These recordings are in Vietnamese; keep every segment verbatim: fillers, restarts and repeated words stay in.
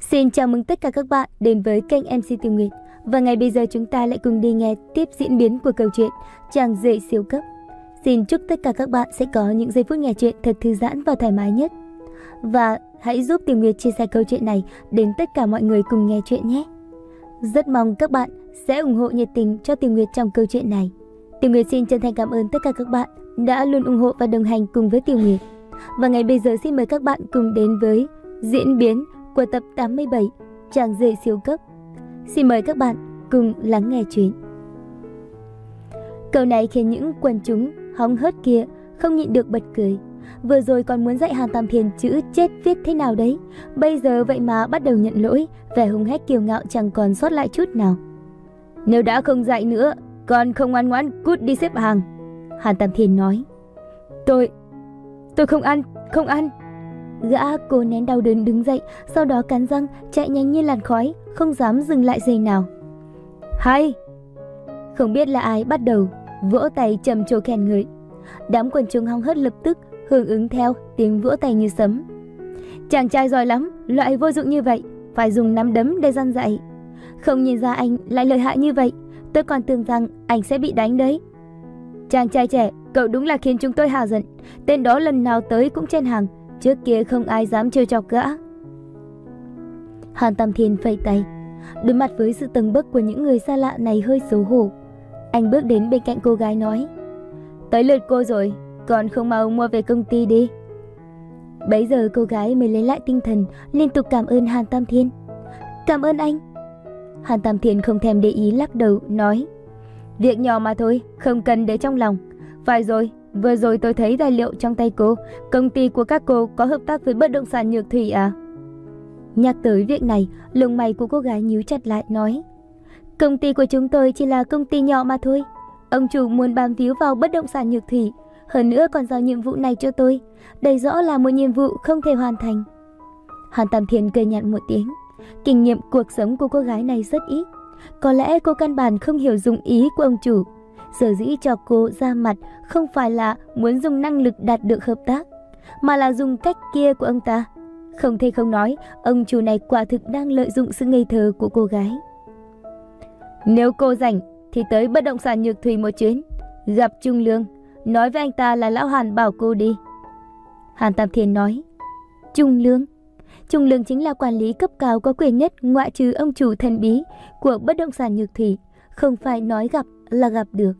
Xin chào mừng tất cả các bạn đến với kênh em xê Tiểu Nguyệt. Và ngay bây giờ chúng ta lại cùng đi nghe tiếp diễn biến của câu chuyện Chàng rể siêu cấp. Xin chúc tất cả các bạn sẽ có những giây phút nghe chuyện thật thư giãn và thoải mái nhất. Và hãy giúp Tiểu Nguyệt chia sẻ câu chuyện này đến tất cả mọi người cùng nghe chuyện nhé. Rất mong các bạn sẽ ủng hộ nhiệt tình cho Tiểu Nguyệt trong câu chuyện này. Tiểu Nguyệt xin chân thành cảm ơn tất cả các bạn đã luôn ủng hộ và đồng hành cùng với Tiểu Nguyệt. Và ngay bây giờ xin mời các bạn cùng đến với diễn biến của tập tám mươi bảy Chàng rể siêu cấp. Xin mời các bạn cùng lắng nghe chuyện. Câu này khiến những quần chúng hóng hớt kia không nhịn được bật cười. Vừa rồi còn muốn dạy Hàn Tam Thiên chữ chết viết thế nào đấy, bây giờ vậy mà bắt đầu nhận lỗi, vẻ hung hách kiêu ngạo chẳng còn sót lại chút nào. Nếu đã không dạy nữa, con không ngoan ngoãn cút đi xếp hàng, Hàn Tam Thiên nói. Tôi, tôi không ăn, không ăn. Gã cố nén đau đớn đứng dậy, sau đó cắn răng chạy nhanh như làn khói, không dám dừng lại giây nào. Hay! Không biết là ai bắt đầu vỗ tay trầm trồ khen ngợi. Đám quần chúng hóng hớt lập tức hưởng ứng theo tiếng vỗ tay như sấm. Chàng trai giỏi lắm, loại vô dụng như vậy phải dùng nắm đấm để dăn dạy. Không nhìn ra anh lại lợi hại như vậy, tôi còn tưởng rằng anh sẽ bị đánh đấy. Chàng trai trẻ, cậu đúng là khiến chúng tôi hả giận. Tên đó lần nào tới cũng chen hàng, trước kia không ai dám trêu chọc gã. Hàn Tam Thiên phẩy tay, đối mặt với sự tầng bốc của những người xa lạ này hơi xấu hổ. Anh bước đến bên cạnh cô gái nói, tới lượt cô rồi, còn không mau mua về công ty đi. Bấy giờ cô gái mới lấy lại tinh thần, liên tục cảm ơn Hàn Tam Thiên. Cảm ơn anh. Hàn Tam Thiên không thèm để ý, lắc đầu nói, việc nhỏ mà thôi, không cần để trong lòng. Phải rồi, vừa rồi tôi thấy tài liệu trong tay cô, công ty của các cô có hợp tác với bất động sản Nhược Thủy à? Nhắc tới việc này, lông mày của cô gái nhíu chặt lại nói, công ty của chúng tôi chỉ là công ty nhỏ mà thôi. Ông chủ muốn bám víu vào bất động sản Nhược Thủy, hơn nữa còn giao nhiệm vụ này cho tôi. Đây rõ là một nhiệm vụ không thể hoàn thành. Hàn Tam Thiên cười nhạt một tiếng. Kinh nghiệm cuộc sống của cô gái này rất ít, có lẽ cô căn bản không hiểu dụng ý của ông chủ. Sở dĩ cho cô ra mặt không phải là muốn dùng năng lực đạt được hợp tác, mà là dùng cách kia của ông ta. Không thể không nói, ông chủ này quả thực đang lợi dụng sự ngây thơ của cô gái. Nếu cô rảnh thì tới bất động sản Nhược Thủy một chuyến, gặp Trung Lương, nói với anh ta là lão Hàn bảo cô đi. Hàn Tam Thiên nói. Trung Lương? Trung Lương chính là quản lý cấp cao có quyền nhất ngoại trừ ông chủ thần bí của bất động sản Nhược Thủy, không phải nói gặp là gặp được.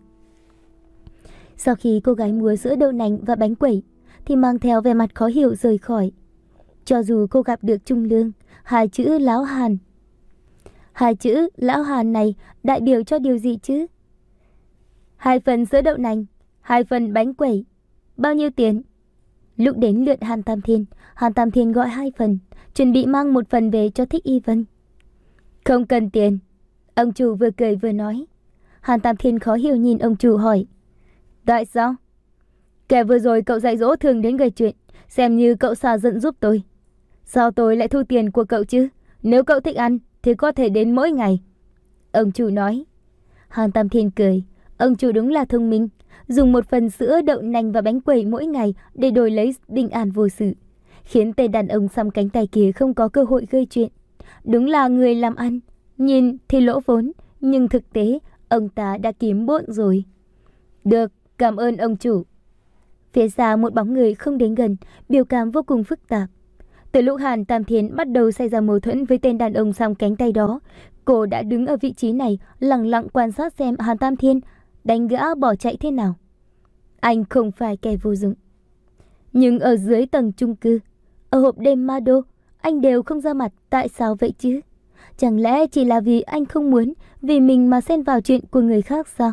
Sau khi cô gái mua sữa đậu nành và bánh quẩy thì mang theo vẻ mặt khó hiểu rời khỏi. Cho dù cô gặp được Trung Lương, hai chữ lão Hàn Hai chữ lão Hàn này đại biểu cho điều gì chứ? Hai phần sữa đậu nành, hai phần bánh quẩy, bao nhiêu tiền? Lúc đến lượt Hàn Tam Thiên, Hàn Tam Thiên gọi hai phần, chuẩn bị mang một phần về cho Thích Y Vân. Không cần tiền, ông chủ vừa cười vừa nói. Hàn Tam Thiên khó hiểu nhìn ông chủ hỏi, tại sao? Kẻ vừa rồi cậu dạy dỗ thường đến gây chuyện, xem như cậu xả giận giúp tôi. Sao tôi lại thu tiền của cậu chứ? Nếu cậu thích ăn thì có thể đến mỗi ngày, ông chủ nói. Hàn Tam Thiên cười, ông chủ đúng là thông minh, dùng một phần sữa đậu nành và bánh quẩy mỗi ngày để đổi lấy bình an vô sự, khiến tên đàn ông xăm cánh tay kia không có cơ hội gây chuyện. Đúng là người làm ăn, nhìn thì lỗ vốn, nhưng thực tế ông ta đã kiếm bộn rồi. Được, cảm ơn ông chủ. Phía xa một bóng người không đến gần, biểu cảm vô cùng phức tạp. Từ lúc Hàn Tam Thiên bắt đầu xảy ra mâu thuẫn với tên đàn ông xăm cánh tay đó, cô đã đứng ở vị trí này lặng lặng quan sát xem Hàn Tam Thiên đánh gã bỏ chạy thế nào. Anh không phải kẻ vô dụng. Nhưng ở dưới tầng chung cư, ở hộp đêm ma đô, anh đều không ra mặt, tại sao vậy chứ? Chẳng lẽ chỉ là vì anh không muốn vì mình mà xen vào chuyện của người khác sao?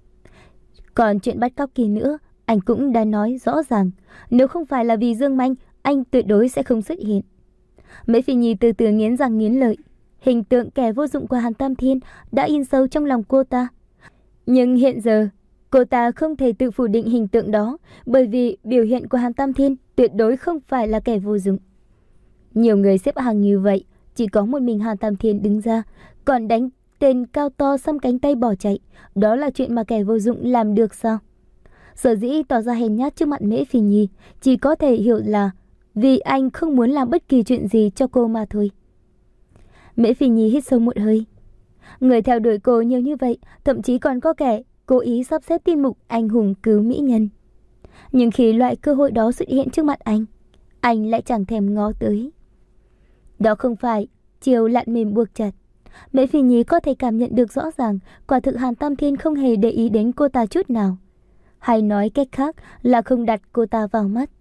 Còn chuyện bắt cóc kia nữa, anh cũng đã nói rõ ràng, nếu không phải là vì Dương Manh, anh tuyệt đối sẽ không xuất hiện. Mễ Phi Nhi từ từ nghiến răng nghiến lợi. Hình tượng kẻ vô dụng của Hàn Tam Thiên đã in sâu trong lòng cô ta. Nhưng hiện giờ, cô ta không thể tự phủ định hình tượng đó, bởi vì biểu hiện của Hàn Tam Thiên tuyệt đối không phải là kẻ vô dụng. Nhiều người xếp hàng như vậy, chỉ có một mình Hàn Tam Thiên đứng ra, còn đánh tên cao to xăm cánh tay bỏ chạy. Đó là chuyện mà kẻ vô dụng làm được sao? Sở dĩ tỏ ra hèn nhát trước mặt Mễ Phi Nhi, chỉ có thể hiểu là vì anh không muốn làm bất kỳ chuyện gì cho cô mà thôi. Mễ Phi Nhi hít sâu một hơi. Người theo đuổi cô nhiều như vậy, thậm chí còn có kẻ cố ý sắp xếp tin mục anh hùng cứu mỹ nhân. Nhưng khi loại cơ hội đó xuất hiện trước mặt anh, anh lại chẳng thèm ngó tới. Đó không phải chiều lặn mềm buộc chặt. Mễ Phi Nhi có thể cảm nhận được rõ ràng quả thực Hàn Tam Thiên không hề để ý đến cô ta chút nào. Hay nói cách khác là không đặt cô ta vào mắt.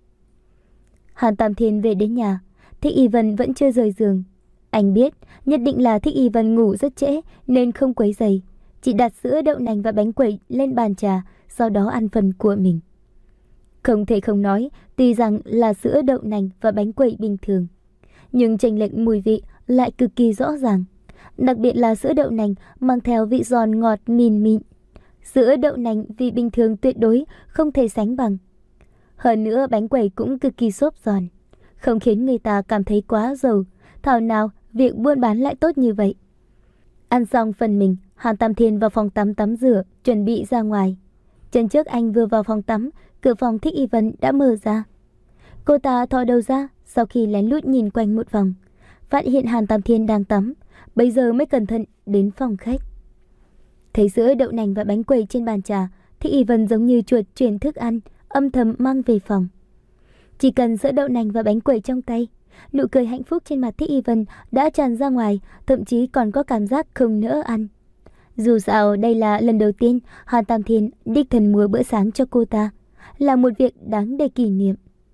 Hàn Tam Thiên về đến nhà, Thích Y Vân vẫn chưa rời giường. Anh biết nhất định là Thích Y Vân ngủ rất trễ nên không quấy rầy, chỉ đặt sữa đậu nành và bánh quẩy lên bàn trà, sau đó ăn phần của mình. Không thể không nói, tuy rằng là sữa đậu nành và bánh quẩy bình thường, nhưng chênh lệch mùi vị lại cực kỳ rõ ràng. Đặc biệt là sữa đậu nành mang theo vị giòn ngọt mìn mịn. Sữa đậu nành vị bình thường tuyệt đối không thể sánh bằng. Hơn nữa bánh quẩy cũng cực kỳ xốp giòn, không khiến người ta cảm thấy quá dầu. Thảo nào việc buôn bán lại tốt như vậy. Ăn xong phần mình, Hàn Tam Thiên vào phòng tắm tắm rửa, chuẩn bị ra ngoài. Chân trước anh vừa vào phòng tắm, cửa phòng Thích Y Vân đã mở ra. Cô ta thò đầu ra, sau khi lén lút nhìn quanh một vòng, phát hiện Hàn Tam Thiên đang tắm, bây giờ mới cẩn thận đến phòng khách. Thấy sữa đậu nành và bánh quẩy trên bàn trà, Thích Y Vân giống như chuột chuyển thức ăn, âm thầm mang về phòng. Chỉ cần sữa đậu nành và bánh quẩy trong tay, nụ cười hạnh phúc trên mặt Thích Y Vân đã tràn ra ngoài, thậm chí còn có cảm giác không nỡ ăn. Dù sao đây là lần đầu tiên Hàn Tam Thiên đích thân mua bữa sáng cho cô ta, là một việc đáng để kỷ niệm.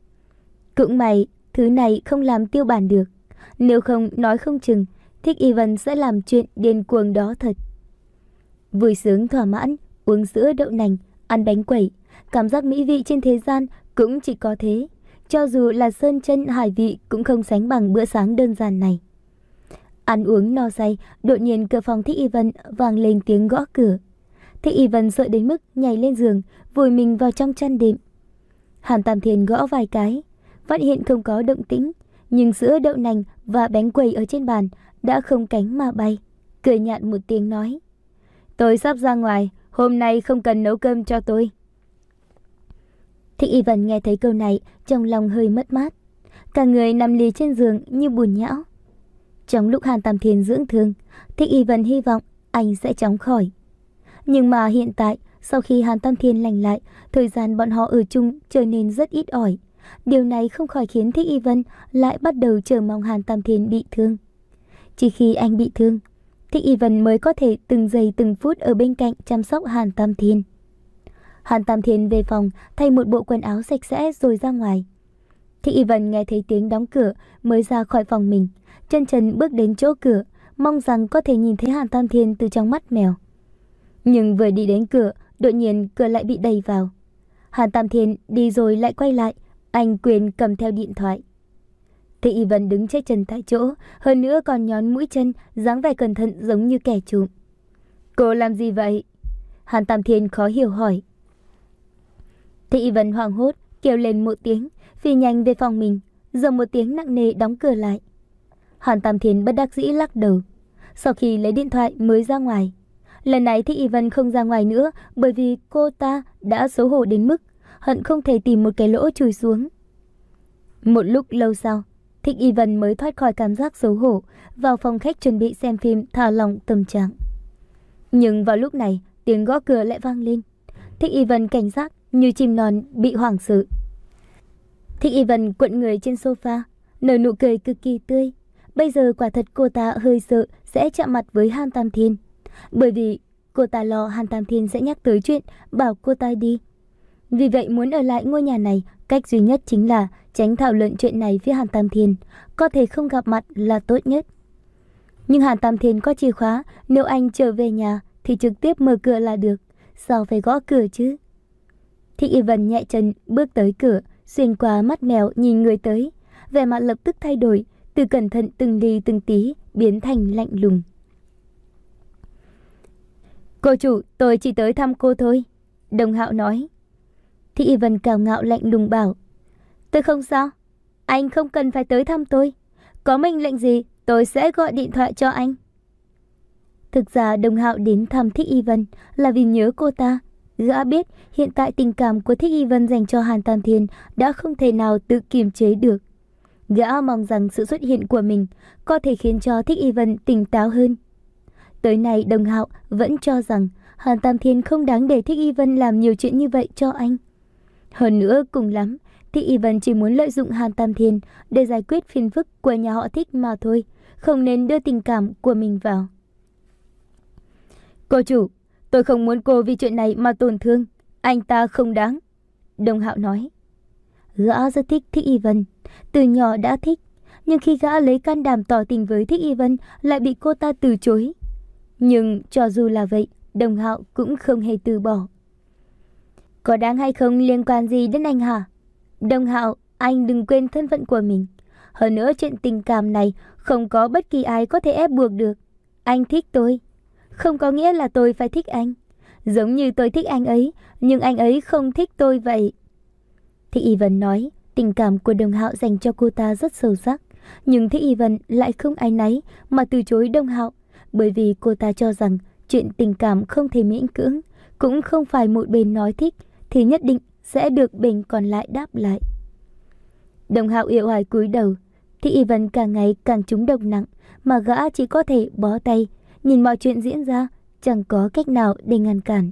Cũng may thứ này không làm tiêu bản được, nếu không nói không chừng Thích Y Vân sẽ làm chuyện điên cuồng đó thật. Vui sướng thỏa mãn, uống sữa đậu nành, ăn bánh quẩy, cảm giác mỹ vị trên thế gian cũng chỉ có thế. Cho dù là sơn chân hải vị cũng không sánh bằng bữa sáng đơn giản này. Ăn uống no say, đột nhiên cửa phòng Thích Y Vân vang lên tiếng gõ cửa. Thích Y Vân sợ đến mức nhảy lên giường, vùi mình vào trong chăn đệm. Hàn Tam Thiên gõ vài cái, phát hiện không có động tĩnh, nhưng sữa đậu nành và bánh quẩy ở trên bàn đã không cánh mà bay. Cười nhạt một tiếng nói: "Tôi sắp ra ngoài, hôm nay không cần nấu cơm cho tôi." Thích Y Vân nghe thấy câu này, trong lòng hơi mất mát, cả người nằm lì trên giường như buồn nhão. Trong lúc Hàn Tam Thiên dưỡng thương, Thích Y Vân hy vọng anh sẽ chóng khỏi. Nhưng mà hiện tại, sau khi Hàn Tam Thiên lành lại, thời gian bọn họ ở chung trở nên rất ít ỏi. Điều này không khỏi khiến Thích Y Vân lại bắt đầu chờ mong Hàn Tam Thiên bị thương. Chỉ khi anh bị thương, Thích Y Vân mới có thể từng giây từng phút ở bên cạnh chăm sóc Hàn Tam Thiên. Hàn Tam Thiên về phòng thay một bộ quần áo sạch sẽ rồi ra ngoài. Thích Y Vân nghe thấy tiếng đóng cửa mới ra khỏi phòng mình, chân trần bước đến chỗ cửa, mong rằng có thể nhìn thấy Hàn Tam Thiên từ trong mắt mèo. Nhưng vừa đi đến cửa, đột nhiên cửa lại bị đẩy vào. Hàn Tam Thiên đi rồi lại quay lại, anh quyền cầm theo điện thoại. Thích Y Vân đứng chết chân tại chỗ, hơn nữa còn nhón mũi chân, dáng vẻ cẩn thận giống như kẻ trộm. "Cô làm gì vậy?" Hàn Tam Thiên khó hiểu hỏi. Thích Y Vân hoảng hốt kêu lên một tiếng, phi nhanh về phòng mình, rồi một tiếng nặng nề đóng cửa lại. Hàn Tam Thiên bất đắc dĩ lắc đầu, sau khi lấy điện thoại mới ra ngoài. Lần này Thích Y Vân không ra ngoài nữa, bởi vì cô ta đã xấu hổ đến mức hận không thể tìm một cái lỗ chui xuống. Một lúc lâu sau, Thích Y Vân mới thoát khỏi cảm giác xấu hổ, vào phòng khách chuẩn bị xem phim thả lỏng tâm trạng. Nhưng vào lúc này, tiếng gõ cửa lại vang lên. Thích Y Vân cảnh giác như chim non bị hoảng sợ. Thích Y Vân cuộn người trên sofa, nở nụ cười cực kỳ tươi. Bây giờ quả thật cô ta hơi sợ sẽ chạm mặt với Hàn Tam Thiên, bởi vì cô ta lo Hàn Tam Thiên sẽ nhắc tới chuyện bảo cô ta đi. Vì vậy muốn ở lại ngôi nhà này, cách duy nhất chính là tránh thảo luận chuyện này với Hàn Tam Thiên, có thể không gặp mặt là tốt nhất. Nhưng Hàn Tam Thiên có chìa khóa, nếu anh trở về nhà thì trực tiếp mở cửa là được, sao phải gõ cửa chứ? Thích Y Vân nhẹ chân bước tới cửa, xuyên qua mắt mèo nhìn người tới, vẻ mặt lập tức thay đổi, từ cẩn thận từng ly từng tí biến thành lạnh lùng. "Cô chủ, tôi chỉ tới thăm cô thôi." Đồng Hạo nói. Thích Y Vân cao ngạo lạnh lùng bảo: "Tôi không sao, anh không cần phải tới thăm tôi. Có mệnh lệnh gì tôi sẽ gọi điện thoại cho anh." Thực ra Đồng Hạo đến thăm Thích Y Vân là vì nhớ cô ta. Gã biết hiện tại tình cảm của Thích Y Vân dành cho Hàn Tam Thiên đã không thể nào tự kiềm chế được. Gã mong rằng sự xuất hiện của mình có thể khiến cho Thích Y Vân tỉnh táo hơn. Tới nay Đồng Hạo vẫn cho rằng Hàn Tam Thiên không đáng để Thích Y Vân làm nhiều chuyện như vậy cho anh. Hơn nữa cùng lắm, Thích Y Vân chỉ muốn lợi dụng Hàn Tam Thiên để giải quyết phiền phức của nhà họ Thích mà thôi, không nên đưa tình cảm của mình vào. Cô chủ, tôi không muốn cô vì chuyện này mà tổn thương. Anh ta không đáng. Đồng Hạo nói. Gã rất thích Thích Y Vân, từ nhỏ đã thích, nhưng khi gã lấy can đảm tỏ tình với Thích Y Vân lại bị cô ta từ chối. Nhưng cho dù là vậy, Đồng Hạo cũng không hề từ bỏ. Có đáng hay không liên quan gì đến anh hả? Đồng Hạo, anh đừng quên thân phận của mình. Hơn nữa chuyện tình cảm này không có bất kỳ ai có thể ép buộc được. Anh thích tôi, không có nghĩa là tôi phải thích anh. Giống như tôi thích anh ấy, nhưng anh ấy không thích tôi vậy. Thích Y Vân nói, tình cảm của Đồng Hạo dành cho cô ta rất sâu sắc. Nhưng Thích Y Vân lại không áy náy mà từ chối Đồng Hạo, bởi vì cô ta cho rằng chuyện tình cảm không thể miễn cưỡng, cũng không phải một bên nói thích thì nhất định sẽ được bên còn lại đáp lại. Đồng Hạo uể oải cúi đầu. Thích Y Vân càng ngày càng trúng độc nặng, mà gã chỉ có thể bó tay, nhìn mọi chuyện diễn ra, chẳng có cách nào để ngăn cản.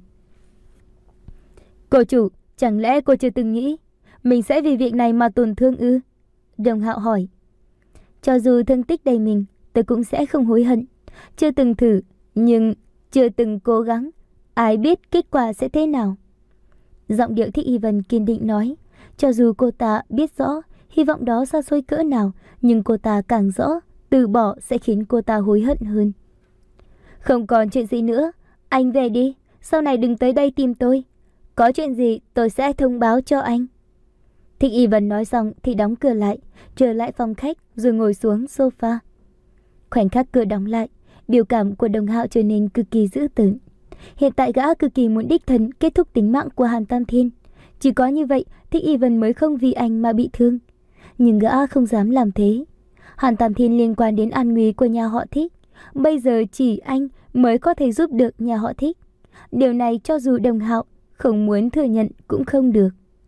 Cô chủ, chẳng lẽ cô chưa từng nghĩ mình sẽ vì việc này mà tổn thương ư? Đồng Hạo hỏi. Cho dù thương tích đầy mình, tôi cũng sẽ không hối hận. Chưa từng thử, nhưng chưa từng cố gắng, ai biết kết quả sẽ thế nào? Giọng điệu Thích Y Vân kiên định nói. Cho dù cô ta biết rõ hy vọng đó xa xôi cỡ nào, nhưng cô ta càng rõ từ bỏ sẽ khiến cô ta hối hận hơn. Không còn chuyện gì nữa, anh về đi, sau này đừng tới đây tìm tôi. Có chuyện gì tôi sẽ thông báo cho anh. Thích Y Vân nói xong thì đóng cửa lại, trở lại phòng khách rồi ngồi xuống sofa. Khoảnh khắc cửa đóng lại, biểu cảm của Đồng Hạo trở nên cực kỳ dữ tợn. Hiện tại gã cực kỳ muốn đích thân kết thúc tính mạng của Hàn Tam Thiên. Chỉ có như vậy Thích Y Vân mới không vì anh mà bị thương. Nhưng gã không dám làm thế. Hàn Tam Thiên liên quan đến an nguy của nhà họ Thích. Bây giờ chỉ anh mới có thể giúp được nhà họ Thích. Điều này cho dù Đồng Hạo không muốn thừa nhận cũng không được.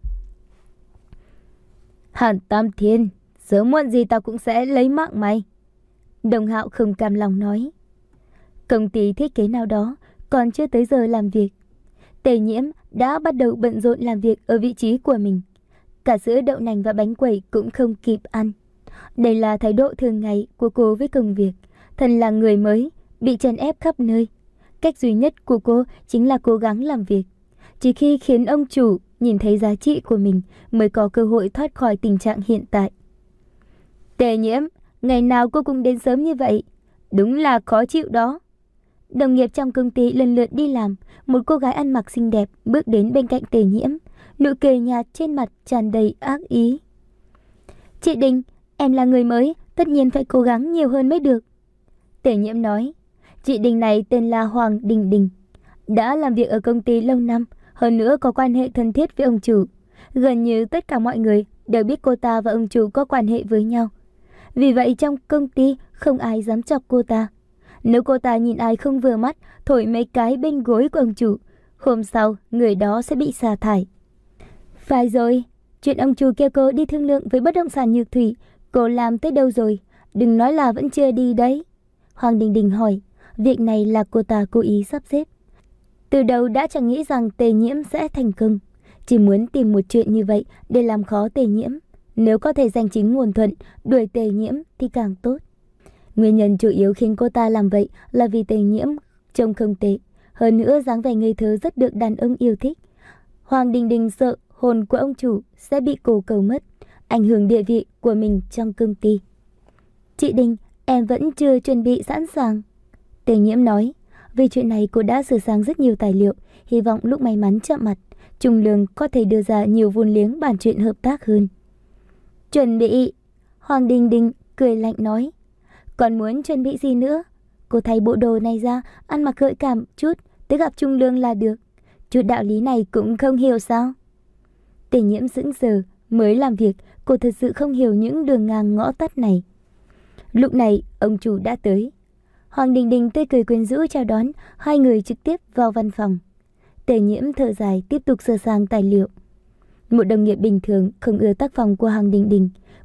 Hàn Tam Thiên, sớm muộn gì tao cũng sẽ lấy mạng mày. Đồng Hạo không cam lòng nói. Công ty thiết kế nào đó còn chưa tới giờ làm việc, Tề Nhiễm đã bắt đầu bận rộn làm việc ở vị trí của mình. Cả sữa đậu nành và bánh quẩy cũng không kịp ăn. Đây là thái độ thường ngày của cô với công việc. Thân là người mới, bị chèn ép khắp nơi. Cách duy nhất của cô chính là cố gắng làm việc. Chỉ khi khiến ông chủ nhìn thấy giá trị của mình mới có cơ hội thoát khỏi tình trạng hiện tại. Tề Nhiễm, ngày nào cô cũng đến sớm như vậy, đúng là khó chịu đó. Đồng nghiệp trong công ty lần lượt đi làm, một cô gái ăn mặc xinh đẹp bước đến bên cạnh Tề Nhiễm, nụ cười nhạt trên mặt tràn đầy ác ý. Chị Đình, em là người mới, tất nhiên phải cố gắng nhiều hơn mới được. Tề Nhiễm nói. Chị Đình này tên là Hoàng Đình Đình, đã làm việc ở công ty lâu năm, hơn nữa có quan hệ thân thiết với ông chủ. Gần như tất cả mọi người đều biết cô ta và ông chủ có quan hệ với nhau. Vì vậy trong công ty không ai dám chọc cô ta. Nếu cô ta nhìn ai không vừa mắt, thổi mấy cái bên gối của ông chủ, hôm sau người đó sẽ bị sa thải. Phải rồi, chuyện ông chủ kêu cô đi thương lượng với bất động sản Nhược Thủy, cô làm tới đâu rồi? Đừng nói là vẫn chưa đi đấy. Hoàng Đình Đình hỏi. Việc này là cô ta cố ý sắp xếp. Từ đầu đã chẳng nghĩ rằng Tề Nhiễm sẽ thành công, chỉ muốn tìm một chuyện như vậy để làm khó Tề Nhiễm. Nếu có thể giành chính nguồn thuận, đuổi Tề Nhiễm thì càng tốt. Nguyên nhân chủ yếu khiến cô ta làm vậy là vì Tề Nhiễm trông không tệ, hơn nữa dáng vẻ ngây thơ rất được đàn ông yêu thích. Hoàng Đình Đình sợ hồn của ông chủ sẽ bị cô cầu mất, ảnh hưởng địa vị của mình trong công ty. Chị Đình, em vẫn chưa chuẩn bị sẵn sàng. Tề Nhiễm nói. Về chuyện này cô đã sửa sang rất nhiều tài liệu, hy vọng lúc may mắn chạm mặt, Trung Lương có thể đưa ra nhiều vốn liếng bàn chuyện hợp tác hơn. Chuẩn bị. Hoàng Đình Đình cười lạnh nói. Còn muốn chuẩn bị gì nữa? Cô thay bộ đồ này ra, ăn mặc gợi cảm chút, tới gặp Trung Lương là được. Chút đạo lý này cũng không hiểu sao? Tề Nhiễm sững sờ, mới làm việc, cô thật sự không hiểu những đường ngang ngõ tắt này. Lúc này, ông chủ đã tới. Hoàng Đình Đình tươi cười quyến rũ chào đón, hai người trực tiếp vào văn phòng. Tề Nhiễm thở dài tiếp tục sửa sang tài liệu. Một đồng nghiệp bình thường không ưa tác phong của Hoàng Đình Đình,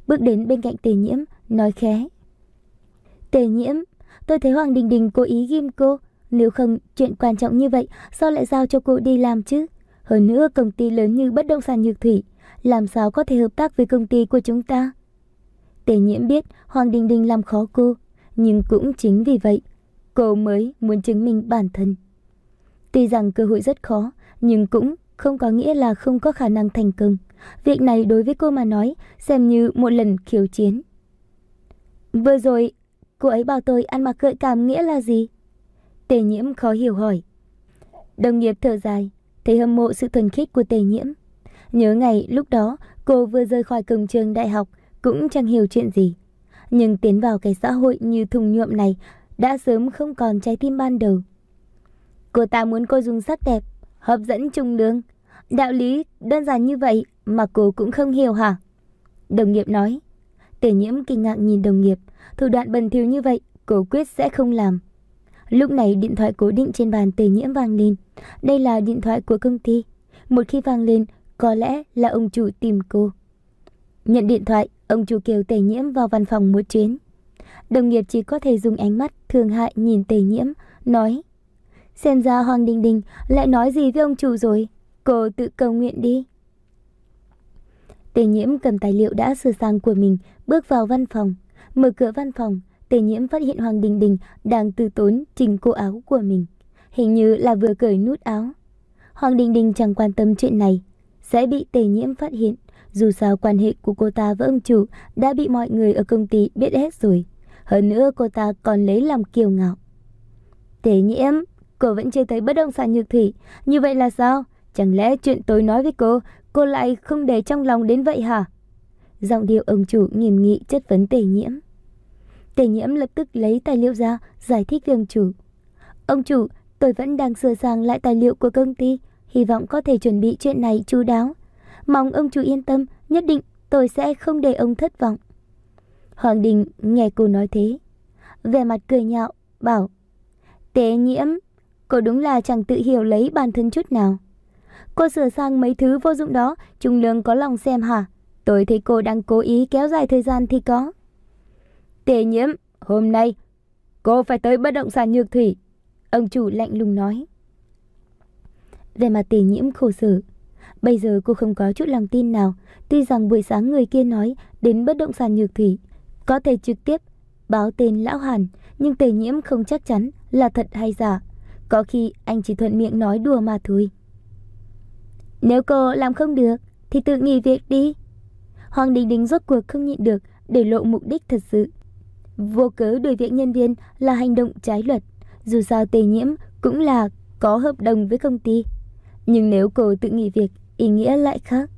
bước đến bên cạnh Tề Nhiễm, nói khẽ. Tề Nhiễm, tôi thấy Hoàng Đình Đình cố ý ghim cô. Nếu không, chuyện quan trọng như vậy, sao lại giao cho cô đi làm chứ? Hơn nữa, công ty lớn như bất động sản Nhược Thủy, làm sao có thể hợp tác với công ty của chúng ta? Tề Nhiễm biết Hoàng Đình Đình làm khó cô, nhưng cũng chính vì vậy, cô mới muốn chứng minh bản thân. Tuy rằng cơ hội rất khó, nhưng cũng không có nghĩa là không có khả năng thành công. Việc này đối với cô mà nói, xem như một lần khiêu chiến. Vừa rồi, cô ấy bảo tôi ăn mặc gợi cảm nghĩa là gì? Tề Nhiễm khó hiểu hỏi. Đồng nghiệp thở dài, thấy hâm mộ sự thuần khiết của Tề Nhiễm. Nhớ ngày lúc đó, cô vừa rời khỏi cổng trường đại học, cũng chẳng hiểu chuyện gì. Nhưng tiến vào cái xã hội như thùng nhuộm này, đã sớm không còn trái tim ban đầu. Cô ta muốn cô dùng sắc đẹp, hấp dẫn trung lương. Đạo lý đơn giản như vậy mà cô cũng không hiểu hả? Đồng nghiệp nói. Tề Nhiễm kinh ngạc nhìn đồng nghiệp, thủ đoạn bẩn thỉu như vậy, cô quyết sẽ không làm. Lúc này điện thoại cố định trên bàn Tề Nhiễm vang lên. Đây là điện thoại của công ty. Một khi vang lên, có lẽ là ông chủ tìm cô. Nhận điện thoại, ông chủ kêu Tề Nhiễm vào văn phòng một chuyến. Đồng nghiệp chỉ có thể dùng ánh mắt thương hại nhìn Tề Nhiễm, nói. Xem ra Hoàng Đình Đình lại nói gì với ông chủ rồi, cô tự cầu nguyện đi. Tề Nhiễm cầm tài liệu đã sửa sang của mình, bước vào văn phòng. Mở cửa văn phòng, Tề Nhiễm phát hiện Hoàng Đình Đình đang từ tốn chỉnh cổ áo của mình, hình như là vừa cởi nút áo. Hoàng Đình Đình chẳng quan tâm chuyện này sẽ bị Tề Nhiễm phát hiện, dù sao quan hệ của cô ta với ông chủ đã bị mọi người ở công ty biết hết rồi. Hơn nữa cô ta còn lấy làm kiêu ngạo. Tề Nhiễm, cô vẫn chưa thấy bất động sản Nhược Thủy, như vậy là sao? Chẳng lẽ chuyện tôi nói với cô, cô lại không để trong lòng đến vậy hả? Giọng điệu ông chủ nghiêm nghị chất vấn Tề Nhiễm. Tề Nhiễm lập tức lấy tài liệu ra, giải thích với ông chủ. Ông chủ, tôi vẫn đang sửa sang lại tài liệu của công ty, hy vọng có thể chuẩn bị chuyện này chu đáo. Mong ông chủ yên tâm, nhất định tôi sẽ không để ông thất vọng. Hoàng Đình nghe cô nói thế, vẻ mặt cười nhạo, bảo. Tề Nhiễm, cô đúng là chẳng tự hiểu lấy bản thân chút nào. Cô sửa sang mấy thứ vô dụng đó, Trung Lương có lòng xem hả? Tôi thấy cô đang cố ý kéo dài thời gian thì có. Tề Nhiễm, hôm nay cô phải tới bất động sản Nhược Thủy. Ông chủ lạnh lùng nói. Về mặt Tề Nhiễm khổ sở. Bây giờ cô không có chút lòng tin nào. Tuy rằng buổi sáng người kia nói đến bất động sản Nhược Thủy có thể trực tiếp báo tên Lão Hàn, nhưng Tề Nhiễm không chắc chắn là thật hay giả. Có khi anh chỉ thuận miệng nói đùa mà thôi. Nếu cô làm không được thì tự nghỉ việc đi. Hoàng Đình Đình rốt cuộc không nhịn được, để lộ mục đích thật sự. Vô cớ đuổi việc nhân viên là hành động trái luật. Dù sao Tề Nhiễm cũng là có hợp đồng với công ty. Nhưng nếu cô tự nghỉ việc, ý nghĩa lại khác.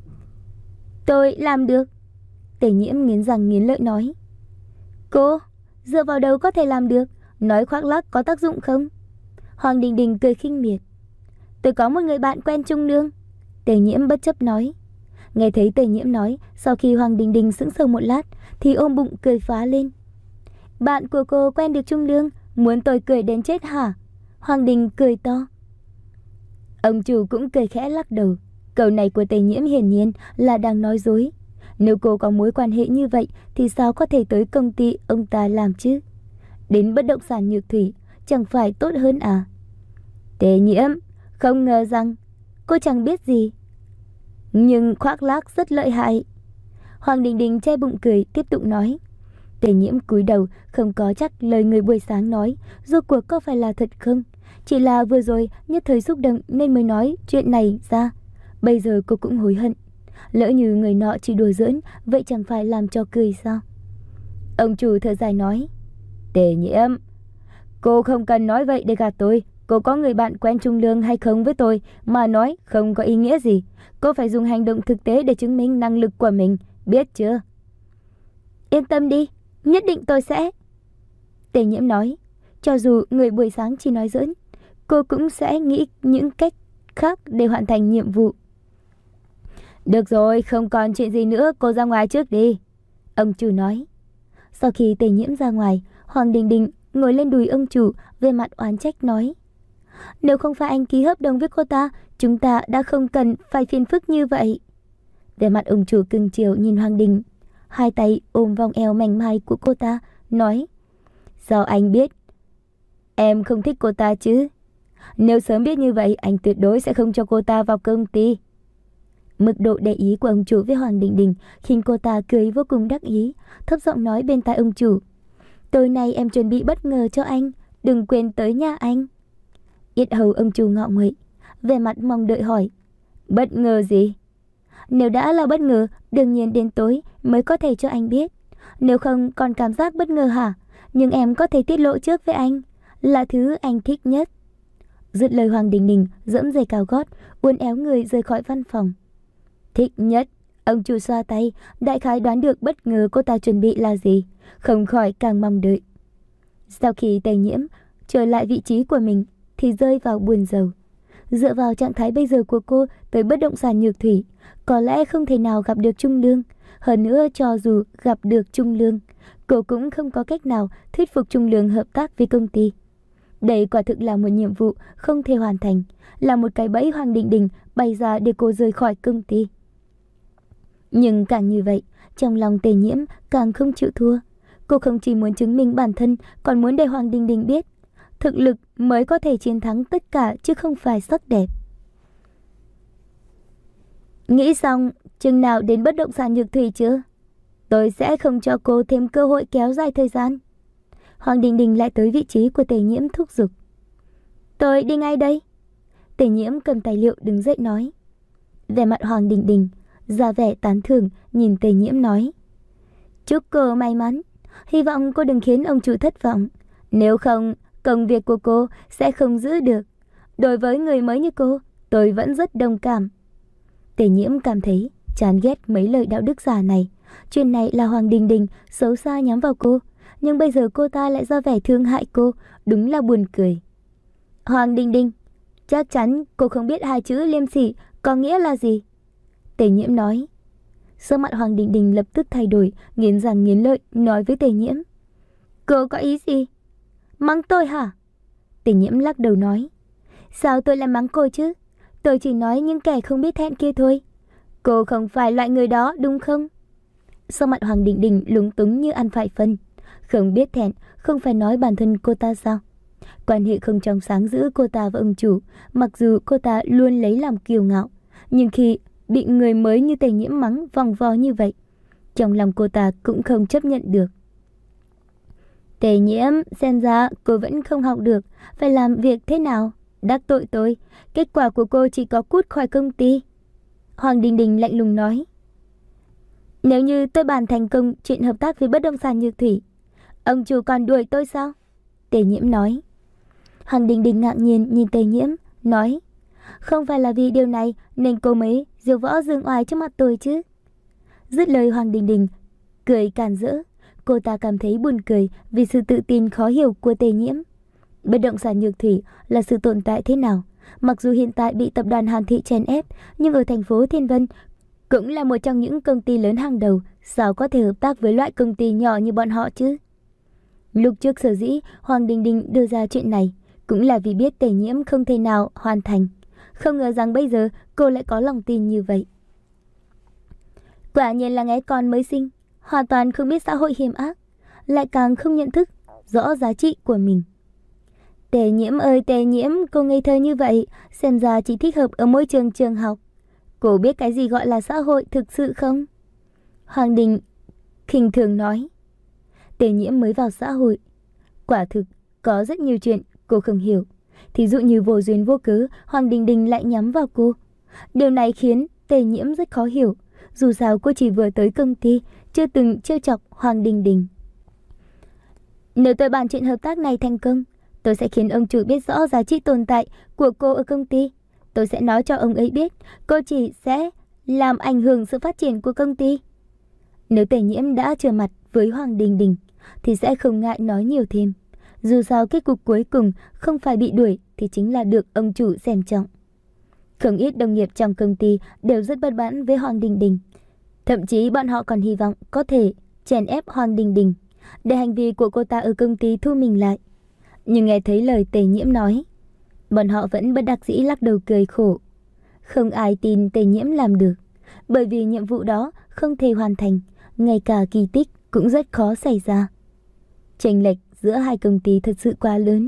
Tôi làm được. Tề Nhiễm nghiến răng nghiến lợi nói. Cô, dựa vào đâu có thể làm được? Nói khoác lác có tác dụng không? Hoàng Đình Đình cười khinh miệt. Tôi có một người bạn quen Trung Lương. Tề Nhiễm bất chấp nói. Nghe thấy Tề Nhiễm nói, sau khi Hoàng Đình Đình sững sờ một lát thì ôm bụng cười phá lên. Bạn của cô quen được Trung Lương, muốn tôi cười đến chết hả? Hoàng Đình cười to. Ông chủ cũng cười khẽ lắc đầu. Câu này của Tề Nhiễm hiển nhiên là đang nói dối. Nếu cô có mối quan hệ như vậy thì sao có thể tới công ty ông ta làm chứ? Đến bất động sản Nhược Thủy chẳng phải tốt hơn à? Tề Nhiễm, không ngờ rằng cô chẳng biết gì, nhưng khoác lác rất lợi hại. Hoàng Đình Đình che bụng cười tiếp tục nói. Tề Nhiễm cúi đầu, không có chắc lời người buổi sáng nói rốt cuộc có phải là thật không. Chỉ là vừa rồi nhất thời xúc động nên mới nói chuyện này ra. Bây giờ cô cũng hối hận. Lỡ như người nọ chỉ đùa giỡn, vậy chẳng phải làm cho cười sao? Ông chủ thở dài nói. Tề Nhiễm, cô không cần nói vậy để gạt tôi. Cô có người bạn quen Trung Lương hay không với tôi mà nói không có ý nghĩa gì. Cô phải dùng hành động thực tế để chứng minh năng lực của mình, biết chưa? Yên tâm đi, nhất định tôi sẽ. Tề Nhiễm nói. Cho dù người buổi sáng chỉ nói giỡn, cô cũng sẽ nghĩ những cách khác để hoàn thành nhiệm vụ. Được rồi, không còn chuyện gì nữa, cô ra ngoài trước đi. Ông chủ nói. Sau khi Tề Nhiễm ra ngoài, Hoàng Đình Đình ngồi lên đùi ông chủ, về mặt oán trách nói. Nếu không phải anh ký hợp đồng với cô ta, chúng ta đã không cần phải phiền phức như vậy. Về mặt ông chủ cưng chiều nhìn Hoàng Đình. hai tay ôm vòng eo mảnh mai của cô ta, nói: Sao anh biết em không thích cô ta chứ? Nếu sớm biết như vậy, anh tuyệt đối sẽ không cho cô ta vào công ty. Mức độ để ý của ông chủ với Hoàng Đình Đình khiến cô ta cười vô cùng đắc ý, thấp giọng nói bên tai ông chủ: Tối nay em chuẩn bị bất ngờ cho anh, đừng quên tới nhà anh. Yết hầu ông chủ ngọ nguậy, vẻ mặt mong đợi hỏi: Bất ngờ gì? Nếu đã là bất ngờ, đương nhiên đến tối mới có thể cho anh biết. Nếu không còn cảm giác bất ngờ hả? Nhưng em có thể tiết lộ trước với anh, là thứ anh thích nhất. Dứt lời, Hoàng Đình Đình giẫm giày cao gót, uốn éo người rời khỏi văn phòng. Thích nhất? Ông chủ xoa tay, đại khái đoán được bất ngờ cô ta chuẩn bị là gì, không khỏi càng mong đợi. Sau khi Tề Nhiễm trở lại vị trí của mình thì rơi vào buồn rầu. Dựa vào trạng thái bây giờ của cô tới bất động sản Nhược Thủy, có lẽ không thể nào gặp được Trung Lương. Hơn nữa, cho dù gặp được Trung Lương, cô cũng không có cách nào thuyết phục Trung Lương hợp tác với công ty. Đây quả thực là một nhiệm vụ không thể hoàn thành, là một cái bẫy Hoàng Đình Đình bày ra để cô rời khỏi công ty. Nhưng càng như vậy, trong lòng Tề Nhiễm càng không chịu thua. Cô không chỉ muốn chứng minh bản thân, còn muốn để Hoàng Đình Đình biết thực lực mới có thể chiến thắng tất cả, chứ không phải sắc đẹp. Nghĩ xong, chừng nào đến bất động sản Nhược Thủy chưa? Tôi sẽ không cho cô thêm cơ hội kéo dài thời gian. Hoàng Đình Đình lại tới vị trí của Tề Nhiễm thúc giục. Tôi đi ngay đây. Tề Nhiễm cầm tài liệu đứng dậy nói. Vẻ mặt Hoàng Đình Đình ra vẻ tán thưởng, nhìn Tề Nhiễm nói: Chúc cô may mắn, hy vọng cô đừng khiến ông chủ thất vọng. Nếu không, công việc của cô sẽ không giữ được. Đối với người mới như cô, tôi vẫn rất đồng cảm. Tề Nhiễm cảm thấy chán ghét mấy lời đạo đức giả này. Chuyện này là Hoàng Đình Đình xấu xa nhắm vào cô, nhưng bây giờ cô ta lại ra vẻ thương hại cô, đúng là buồn cười. Hoàng Đình Đình, chắc chắn cô không biết hai chữ liêm sỉ có nghĩa là gì? Tề Nhiễm nói. Sắc mặt Hoàng Đình Đình lập tức thay đổi, nghiến răng nghiến lợi nói với Tề Nhiễm: Cô có ý gì? Mắng tôi hả? Tề Nhiễm lắc đầu nói: Sao tôi lại mắng cô chứ? Tôi chỉ nói những kẻ không biết thẹn kia thôi. Cô không phải loại người đó đúng không? Sắc mặt Hoàng Đình Đình lúng túng như ăn phải phân. Không biết thẹn không phải nói bản thân cô ta sao? Quan hệ không trong sáng giữa cô ta và ông chủ, mặc dù cô ta luôn lấy làm kiêu ngạo, nhưng khi bị người mới như Tề Nhiễm mắng vòng vo như vậy, trong lòng cô ta cũng không chấp nhận được. Tề Nhiễm, xem ra cô vẫn không học được phải làm việc thế nào. Đắc tội tôi, kết quả của cô chỉ có cút khỏi công ty. Hoàng Đình Đình lạnh lùng nói. Nếu như tôi bàn thành công chuyện hợp tác với bất động sản Nhược Thủy, ông chủ còn đuổi tôi sao? Tề Nhiễm nói. Hoàng Đình Đình ngạc nhiên nhìn Tề Nhiễm, nói: Không phải là vì điều này nên cô mới diều võ dương oai trước mặt tôi chứ? Dứt lời, Hoàng Đình Đình cười càn rỡ. Cô ta cảm thấy buồn cười vì sự tự tin khó hiểu của Tề Nhiễm. Bất động sản Nhược Thủy là sự tồn tại thế nào? Mặc dù hiện tại bị tập đoàn Hàn Thị chèn ép, nhưng ở thành phố Thiên Vân cũng là một trong những công ty lớn hàng đầu. Sao có thể hợp tác với loại công ty nhỏ như bọn họ chứ? Lúc trước sở dĩ Hoàng Đình Đình đưa ra chuyện này cũng là vì biết Tề Nhiễm không thể nào hoàn thành. Không ngờ rằng bây giờ cô lại có lòng tin như vậy. Quả nhiên là nghe con mới sinh, hoàn toàn không biết xã hội hiểm ác, lại càng không nhận thức rõ giá trị của mình. Tề Nhiễm ơi Tề Nhiễm, cô ngây thơ như vậy, xem ra chỉ thích hợp ở môi trường trường học. Cô biết cái gì gọi là xã hội thực sự không? Hoàng Đình khinh thường nói. Tề Nhiễm mới vào xã hội, quả thực có rất nhiều chuyện cô không hiểu. Thí dụ như vô duyên vô cớ Hoàng Đình Đình lại nhắm vào cô. Điều này khiến Tề Nhiễm rất khó hiểu. Dù sao cô chỉ vừa tới công ty, chưa từng trêu chọc Hoàng Đình Đình. Nếu tôi bàn chuyện hợp tác này thành công, tôi sẽ khiến ông chủ biết rõ giá trị tồn tại của cô ở công ty. Tôi sẽ nói cho ông ấy biết cô chỉ sẽ làm ảnh hưởng sự phát triển của công ty. Nếu Tề Nhiễm đã trở mặt với Hoàng Đình Đình thì sẽ không ngại nói nhiều thêm. Dù sao kết cục cuối cùng không phải bị đuổi thì chính là được ông chủ xem trọng. Không ít đồng nghiệp trong công ty đều rất bất mãn với Hoàng Đình Đình. Thậm chí bọn họ còn hy vọng có thể chèn ép Hoàng Đình Đình để hành vi của cô ta ở công ty thu mình lại. Nhưng nghe thấy lời Tề Nhiễm nói, bọn họ vẫn bất đắc dĩ lắc đầu cười khổ. Không ai tin Tề Nhiễm làm được, bởi vì nhiệm vụ đó không thể hoàn thành, ngay cả kỳ tích cũng rất khó xảy ra. Chênh lệch giữa hai công ty thật sự quá lớn.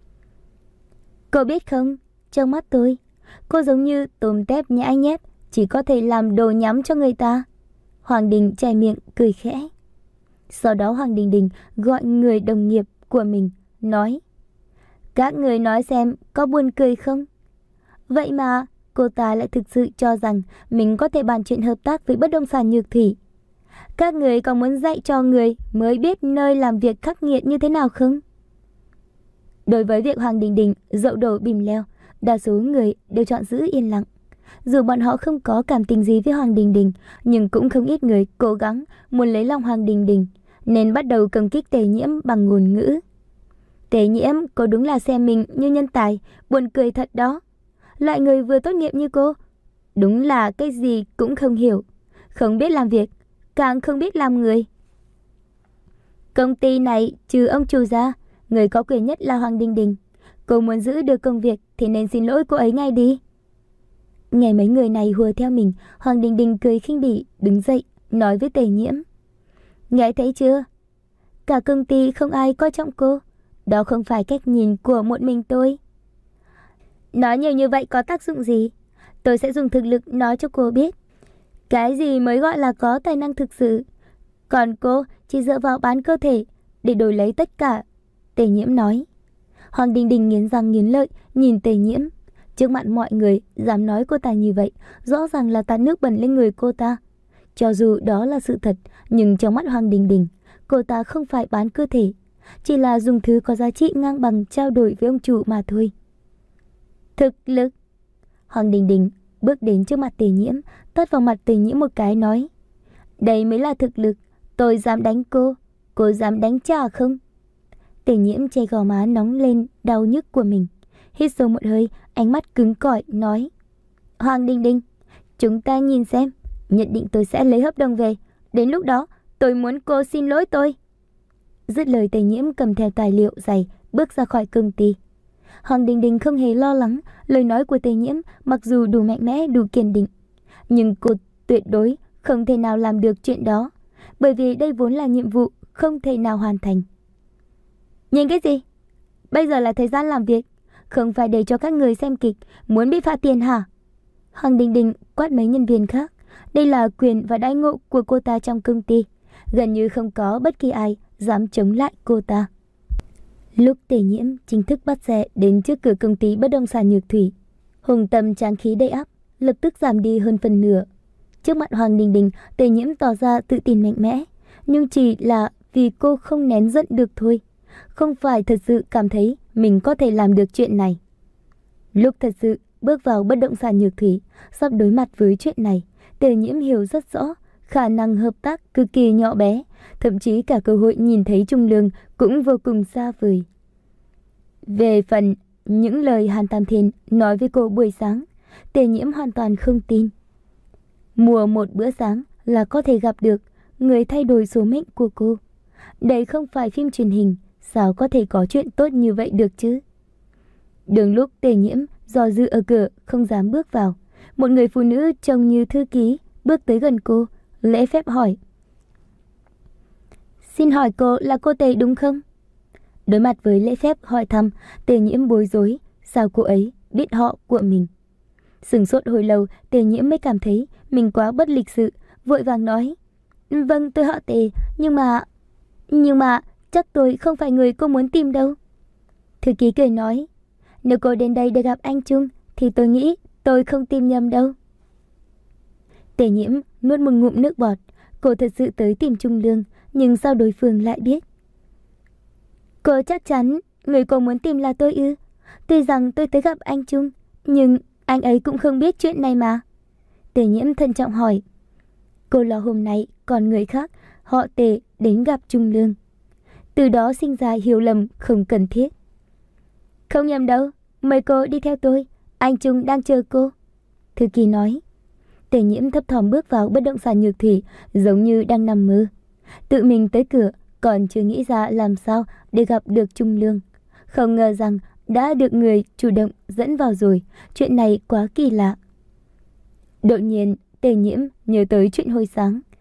Cô biết không, trong mắt tôi, cô giống như tôm tép nhãi nhép, chỉ có thể làm đồ nhắm cho người ta. Hoàng Đình chảy miệng cười khẽ. Sau đó Hoàng Đình Đình gọi người đồng nghiệp của mình, nói: các người nói xem có buồn cười không? Vậy mà cô ta lại thực sự cho rằng mình có thể bàn chuyện hợp tác với bất động sản Nhược Thủy. Các người còn muốn dạy cho người mới biết nơi làm việc khắc nghiệt như thế nào không? Đối với việc Hoàng Đình Đình dậu đổ bìm leo, đa số người đều chọn giữ yên lặng. Dù bọn họ không có cảm tình gì với Hoàng Đình Đình, nhưng cũng không ít người cố gắng muốn lấy lòng Hoàng Đình Đình, nên bắt đầu công kích Tề Nhiễm bằng ngôn ngữ. Tề Nhiễm, cô đúng là xem mình như nhân tài, buồn cười thật đó. Loại người vừa tốt nghiệp như cô, đúng là cái gì cũng không hiểu, không biết làm việc, càng không biết làm người. Công ty này trừ ông chủ ra, người có quyền nhất là Hoàng Đình Đình. Cô muốn giữ được công việc thì nên xin lỗi cô ấy ngay đi. Nghe mấy người này hùa theo mình, Hoàng Đình Đình cười khinh bỉ, đứng dậy, nói với Tề Nhiễm: nghe thấy chưa? Cả công ty không ai coi trọng cô. Đó không phải cách nhìn của một mình tôi. Nói nhiều như vậy có tác dụng gì? Tôi sẽ dùng thực lực nói cho cô biết cái gì mới gọi là có tài năng thực sự. Còn cô chỉ dựa vào bán cơ thể để đổi lấy tất cả. Tề Nhiễm nói. Hoàng Đình Đình nghiến răng nghiến lợi nhìn Tề Nhiễm. Trước mặt mọi người dám nói cô ta như vậy, rõ ràng là tạt nước bẩn lên người cô ta. Cho dù đó là sự thật, nhưng trong mắt Hoàng Đình Đình, cô ta không phải bán cơ thể, chỉ là dùng thứ có giá trị ngang bằng trao đổi với ông chủ mà thôi. Thực lực. Hoàng Đình Đình bước đến trước mặt Tề Nhiễm, tát vào mặt Tề Nhiễm một cái, nói: đây mới là thực lực. Tôi dám đánh cô, cô dám đánh trả không? Tề Nhiễm che gò má nóng lên đau nhức của mình, hít sâu một hơi, ánh mắt cứng cỏi, nói: Hoàng Đình Đình, chúng ta nhìn xem, nhận định tôi sẽ lấy hợp đồng về. Đến lúc đó tôi muốn cô xin lỗi tôi. Dứt lời, Tề Nhiễm cầm theo tài liệu dày bước ra khỏi công ty. Hoàng Đình Đình không hề lo lắng lời nói của Tề Nhiễm, mặc dù đủ mạnh mẽ, đủ kiên định, nhưng cô tuyệt đối không thể nào làm được chuyện đó, bởi vì đây vốn là nhiệm vụ không thể nào hoàn thành. Nhìn cái gì? Bây giờ là thời gian làm việc, không phải để cho các người xem kịch, muốn bị phạt tiền hả? Hoàng Đình Đình quát mấy nhân viên khác. Đây là quyền và đãi ngộ của cô ta trong công ty, gần như không có bất kỳ ai dám chống lại cô ta. Lúc Tề Nhiễm chính thức bắt xe đến trước cửa công ty bất động sản Nhược Thủy, hùng tâm tráng khí đầy ắp lập tức giảm đi hơn phần nửa. Trước mặt Hoàng Đình Đình, Tề Nhiễm tỏ ra tự tin mạnh mẽ, nhưng chỉ là vì cô không nén giận được thôi, không phải thật sự cảm thấy mình có thể làm được chuyện này. Lúc thật sự bước vào bất động sản Nhược Thủy, sắp đối mặt với chuyện này, Tề Nhiễm hiểu rất rõ khả năng hợp tác cực kỳ nhỏ bé, thậm chí cả cơ hội nhìn thấy Trung Lương cũng vô cùng xa vời. Về phần những lời Hàn Tam Thiên nói với cô buổi sáng, Tề Nhiễm hoàn toàn không tin. Mua một bữa sáng là có thể gặp được người thay đổi số mệnh của cô. Đây không phải phim truyền hình, sao có thể có chuyện tốt như vậy được chứ? Đường lúc Tề Nhiễm do dự ở cửa không dám bước vào, một người phụ nữ trông như thư ký bước tới gần cô, lễ phép hỏi: Xin hỏi cô là cô Tề đúng không? Đối mặt với lễ phép hỏi thăm, Tề Nhiễm bối rối, sao cô ấy biết họ của mình? Sửng sốt hồi lâu, Tề Nhiễm mới cảm thấy mình quá bất lịch sự, vội vàng nói: Vâng, tôi họ Tề, nhưng mà... Nhưng mà chắc tôi không phải người cô muốn tìm đâu. Thư ký cười nói: Nếu cô đến đây để gặp anh Trung thì tôi nghĩ tôi không tìm nhầm đâu. Tề Nhiễm nuốt một ngụm nước bọt. Cô thật sự tới tìm Trung Lương, nhưng sao đối phương lại biết? Cô chắc chắn người cô muốn tìm là tôi ư? Tuy rằng tôi tới gặp anh Trung, nhưng anh ấy cũng không biết chuyện này mà. Tề Nhiễm thận trọng hỏi: Cô lo hôm nay còn người khác họ Tề đến gặp Trung Lương, từ đó sinh ra hiểu lầm không cần thiết. Không nhầm đâu, mời cô đi theo tôi, anh Trung đang chờ cô. Thư ký nói. Tề Nhiễm thấp thỏm bước vào bất động sản Nhược Thủy, giống như đang nằm mơ. Tự mình tới cửa, còn chưa nghĩ ra làm sao để gặp được Trung Lương. Không ngờ rằng đã được người chủ động dẫn vào rồi. Chuyện này quá kỳ lạ. Đột nhiên, Tề Nhiễm nhớ tới chuyện hồi sáng.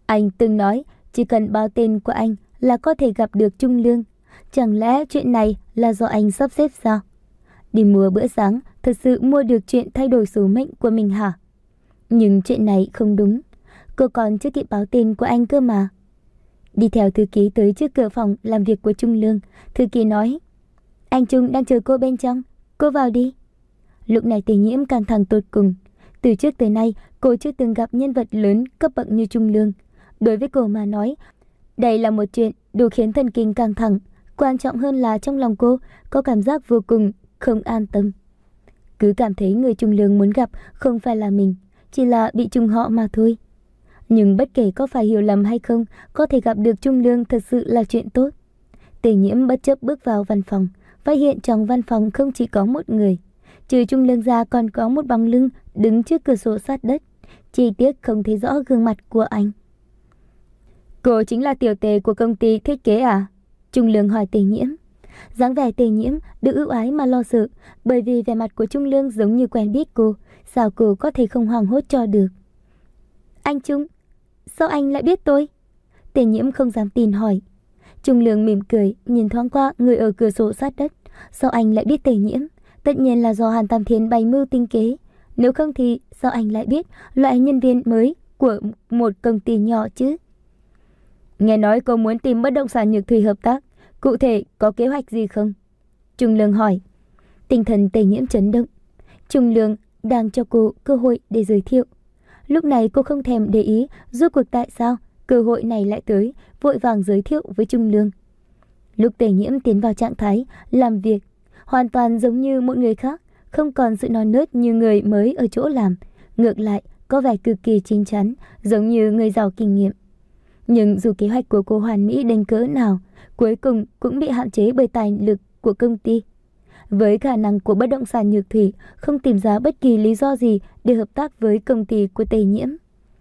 Anh từng nói chỉ cần báo tên của anh là có thể gặp được Trung Lương. Chẳng lẽ chuyện này là do anh sắp xếp sao? Đi mua bữa sáng thật sự mua được chuyện thay đổi số mệnh của mình hả? Nhưng chuyện này không đúng. Cô còn chưa kịp báo tên của anh cơ mà. Đi theo thư ký tới trước cửa phòng làm việc của Trung Lương, thư ký nói: Anh Trung đang chờ cô bên trong, cô vào đi. Lúc này Tề Nhiễm căng thẳng tột cùng. Từ trước tới nay cô chưa từng gặp nhân vật lớn cấp bậc như Trung Lương. Đối với cô mà nói, đây là một chuyện đủ khiến thần kinh căng thẳng. Quan trọng hơn là trong lòng cô có cảm giác vô cùng không an tâm. Cứ cảm thấy người Trung Lương muốn gặp không phải là mình, chỉ là bị trùng họ mà thôi. Nhưng bất kể có phải hiểu lầm hay không, có thể gặp được Trung Lương thật sự là chuyện tốt. Tề Nhiễm bất chấp bước vào văn phòng, phát hiện trong văn phòng không chỉ có một người. Trừ Trung Lương ra còn có một bóng lưng đứng trước cửa sổ sát đất. Chi tiết không thấy rõ gương mặt của anh. Cô chính là tiểu Tề của công ty thiết kế à? Trung Lương hỏi Tề Nhiễm. Dáng vẻ Tề Nhiễm được ưu ái mà lo sợ, bởi vì vẻ mặt của Trung Lương giống như quen biết cô. Sao cô có thể không hoảng hốt cho được? Anh Trung, sao anh lại biết tôi? Tề Nhiễm không dám tin hỏi. Trung Lương mỉm cười, nhìn thoáng qua người ở cửa sổ sát đất. Sao anh lại biết Tề Nhiễm? Tất nhiên là do Hàn Tam Thiên bày mưu tinh kế. Nếu không thì sao anh lại biết loại nhân viên mới của một công ty nhỏ chứ? Nghe nói cô muốn tìm bất động sản Nhược Thủy hợp tác, cụ thể có kế hoạch gì không? Trung Lương hỏi. Tinh thần Tề Nhiễm chấn động. Trung Lương đang cho cô cơ hội để giới thiệu. Lúc này cô không thèm để ý rốt cuộc tại sao cơ hội này lại tới, vội vàng giới thiệu với Trung Lương. Lúc Tề Nhiễm tiến vào trạng thái làm việc, hoàn toàn giống như một người khác, không còn sự non nớt như người mới ở chỗ làm, ngược lại có vẻ cực kỳ chín chắn, giống như người giàu kinh nghiệm. Nhưng dù kế hoạch của cô hoàn mỹ đến cỡ nào, cuối cùng cũng bị hạn chế bởi tài lực của công ty. Với khả năng của bất động sản Nhược Thủy, không tìm ra bất kỳ lý do gì để hợp tác với công ty của Tề Nhiễm.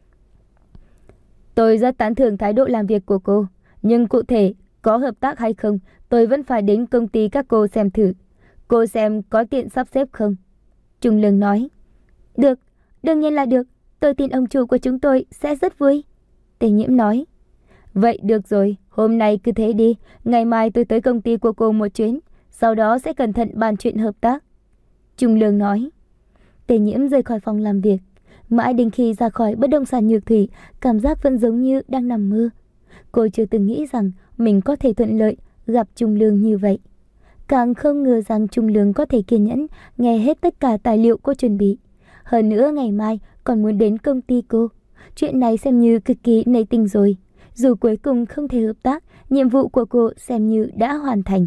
Tôi rất tán thưởng thái độ làm việc của cô, nhưng cụ thể có hợp tác hay không, tôi vẫn phải đến công ty các cô xem thử. Cô xem có tiện sắp xếp không? Trung Lương nói. Được, đương nhiên là được, tôi tin ông chủ của chúng tôi sẽ rất vui. Tề Nhiễm nói. Vậy được rồi, hôm nay cứ thế đi, ngày mai tôi tới công ty của cô một chuyến, sau đó sẽ cẩn thận bàn chuyện hợp tác. Trung Lương nói. Tề Nhiễm rời khỏi phòng làm việc. Mãi đến khi ra khỏi bất động sản Nhược Thủy, cảm giác vẫn giống như đang nằm mơ. Cô chưa từng nghĩ rằng mình có thể thuận lợi gặp Trung Lương như vậy. Càng không ngờ rằng Trung Lương có thể kiên nhẫn nghe hết tất cả tài liệu cô chuẩn bị. Hơn nữa ngày mai còn muốn đến công ty cô. Chuyện này xem như cực kỳ nảy tình rồi. Dù cuối cùng không thể hợp tác, nhiệm vụ của cô xem như đã hoàn thành.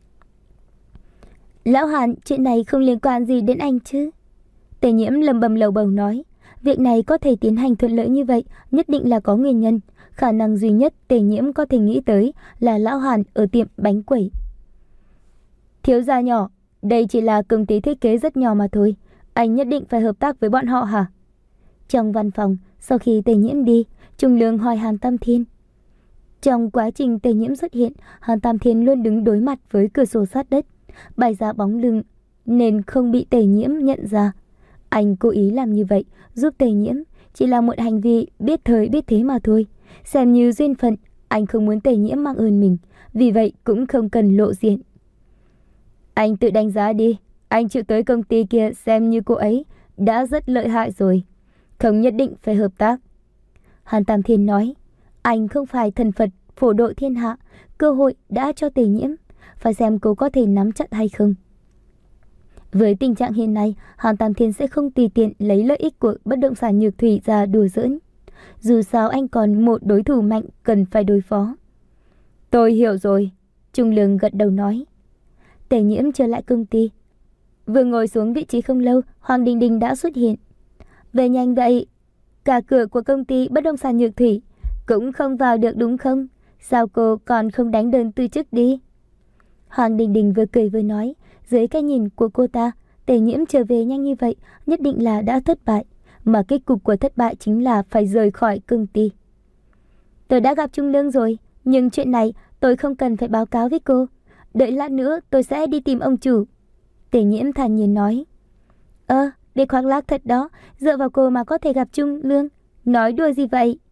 Lão Hàn, chuyện này không liên quan gì đến anh chứ? Tề Nhiễm lầm bầm lầu bầu nói. Việc này có thể tiến hành thuận lợi như vậy nhất định là có nguyên nhân. Khả năng duy nhất Tề Nhiễm có thể nghĩ tới là Lão Hàn ở tiệm bánh quẩy. Thiếu gia nhỏ, đây chỉ là công ty thiết kế rất nhỏ mà thôi. Anh nhất định phải hợp tác với bọn họ hả? Trong văn phòng, sau khi Tề Nhiễm đi, Trung Lương hỏi Hàn Tam Thiên. Trong quá trình Tề Nhiễm xuất hiện, Hàn Tam Thiên luôn đứng đối mặt với cửa sổ sát đất, bày ra bóng lưng nên không bị Tề Nhiễm nhận ra. Anh cố ý làm như vậy giúp Tề Nhiễm, chỉ là một hành vi biết thời biết thế mà thôi. Xem như duyên phận, anh không muốn Tề Nhiễm mang ơn mình, vì vậy cũng không cần lộ diện. Anh tự đánh giá đi, anh chịu tới công ty kia xem như cô ấy đã rất lợi hại rồi, không nhất định phải hợp tác. Hàn Tam Thiên nói, anh không phải thần Phật phổ độ thiên hạ, cơ hội đã cho Tề Nhiễm, phải xem cô có thể nắm chặt hay không. Với tình trạng hiện nay, Hàn Tam Thiên sẽ không tùy tiện lấy lợi ích của bất động sản Nhược Thủy ra đùa giỡn. Dù sao anh còn một đối thủ mạnh cần phải đối phó. Tôi hiểu rồi, Trung Lương gật đầu nói. Tề Nhiễm trở lại công ty. Vừa ngồi xuống vị trí không lâu, Hoàng Đình Đình đã xuất hiện. Về nhanh vậy, cả cửa của công ty bất động sản Nhược Thủy cũng không vào được đúng không? Sao cô còn không đánh đơn từ chức đi? Hoàng Đình Đình vừa cười vừa nói. Dưới cái nhìn của cô ta, Tề Nhiễm trở về nhanh như vậy nhất định là đã thất bại, mà kết cục của thất bại chính là phải rời khỏi công ty. Tôi đã gặp Trung Lương rồi, nhưng chuyện này tôi không cần phải báo cáo với cô. Đợi lát nữa tôi sẽ đi tìm ông chủ. Tề Nhiễm thản nhiên nói. Ơ, để khoác lác thật đó, dựa vào cô mà có thể gặp Trung Lương. Nói đùa gì vậy?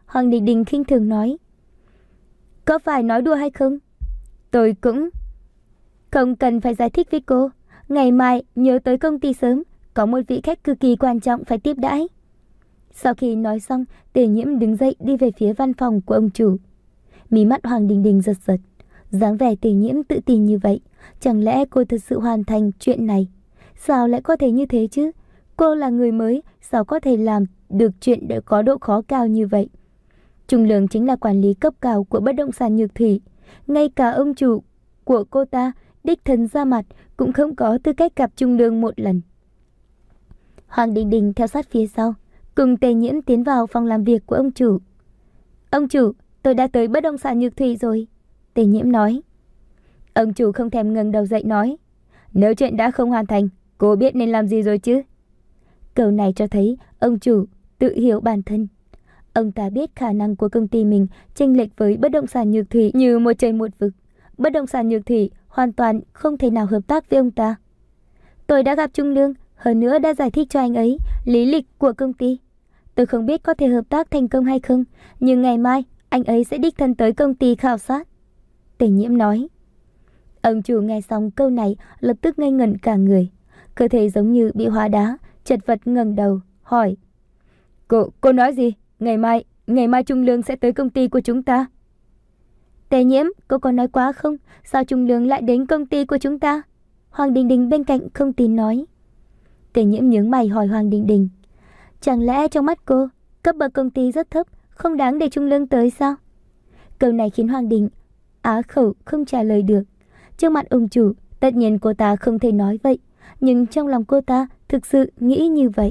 Hoàng Đình Đình khinh thường nói. Có phải nói đùa hay không? Tôi cũng không cần phải giải thích với cô. Ngày mai nhớ tới công ty sớm, có một vị khách cực kỳ quan trọng phải tiếp đãi. Sau khi nói xong, Tề Nhiễm đứng dậy đi về phía văn phòng của ông chủ. Mí mắt Hoàng Đình Đình giật giật. Dáng vẻ Tề Nhiễm tự tin như vậy, chẳng lẽ cô thật sự hoàn thành chuyện này? Sao lại có thể như thế chứ? Cô là người mới, sao có thể làm được chuyện để có độ khó cao như vậy? Trung Lương chính là quản lý cấp cao của bất động sản Nhược Thủy. Ngay cả ông chủ của cô ta đích thân ra mặt cũng không có tư cách gặp Trung Lương một lần. Hoàng Đình Đình theo sát phía sau, cùng Tề Nhiễm tiến vào phòng làm việc của ông chủ. Ông chủ, tôi đã tới bất động sản Nhược Thủy rồi, Tề Nhiễm nói. Ông chủ không thèm ngẩng đầu dậy nói, nếu chuyện đã không hoàn thành, cô biết nên làm gì rồi chứ? Câu này cho thấy ông chủ tự hiểu bản thân. Ông ta biết khả năng của công ty mình chênh lệch với bất động sản Nhược Thủy như một trời một vực. Bất động sản Nhược Thủy hoàn toàn không thể nào hợp tác với ông ta. Tôi đã gặp Trung Lương, hơn nữa đã giải thích cho anh ấy lý lịch của công ty. Tôi không biết có thể hợp tác thành công hay không, nhưng ngày mai anh ấy sẽ đích thân tới công ty khảo sát, Tề Nhiễm nói. Ông chủ nghe xong câu này lập tức ngây ngẩn cả người, cơ thể giống như bị hóa đá, chật vật ngẩng đầu hỏi: Cô, cô nói gì? Ngày mai, ngày mai Trung Lương sẽ tới công ty của chúng ta. Tề Nhiễm, cô có nói quá không? Sao Trung Lương lại đến công ty của chúng ta? Hoàng Đình Đình bên cạnh không tin nói. Tề Nhiễm nhướng mày hỏi Hoàng Đình Đình, chẳng lẽ trong mắt cô, cấp bậc công ty rất thấp, không đáng để Trung Lương tới sao? Câu này khiến Hoàng Đình á khẩu không trả lời được. Trước mặt ông chủ, tất nhiên cô ta không thể nói vậy, nhưng trong lòng cô ta thực sự nghĩ như vậy.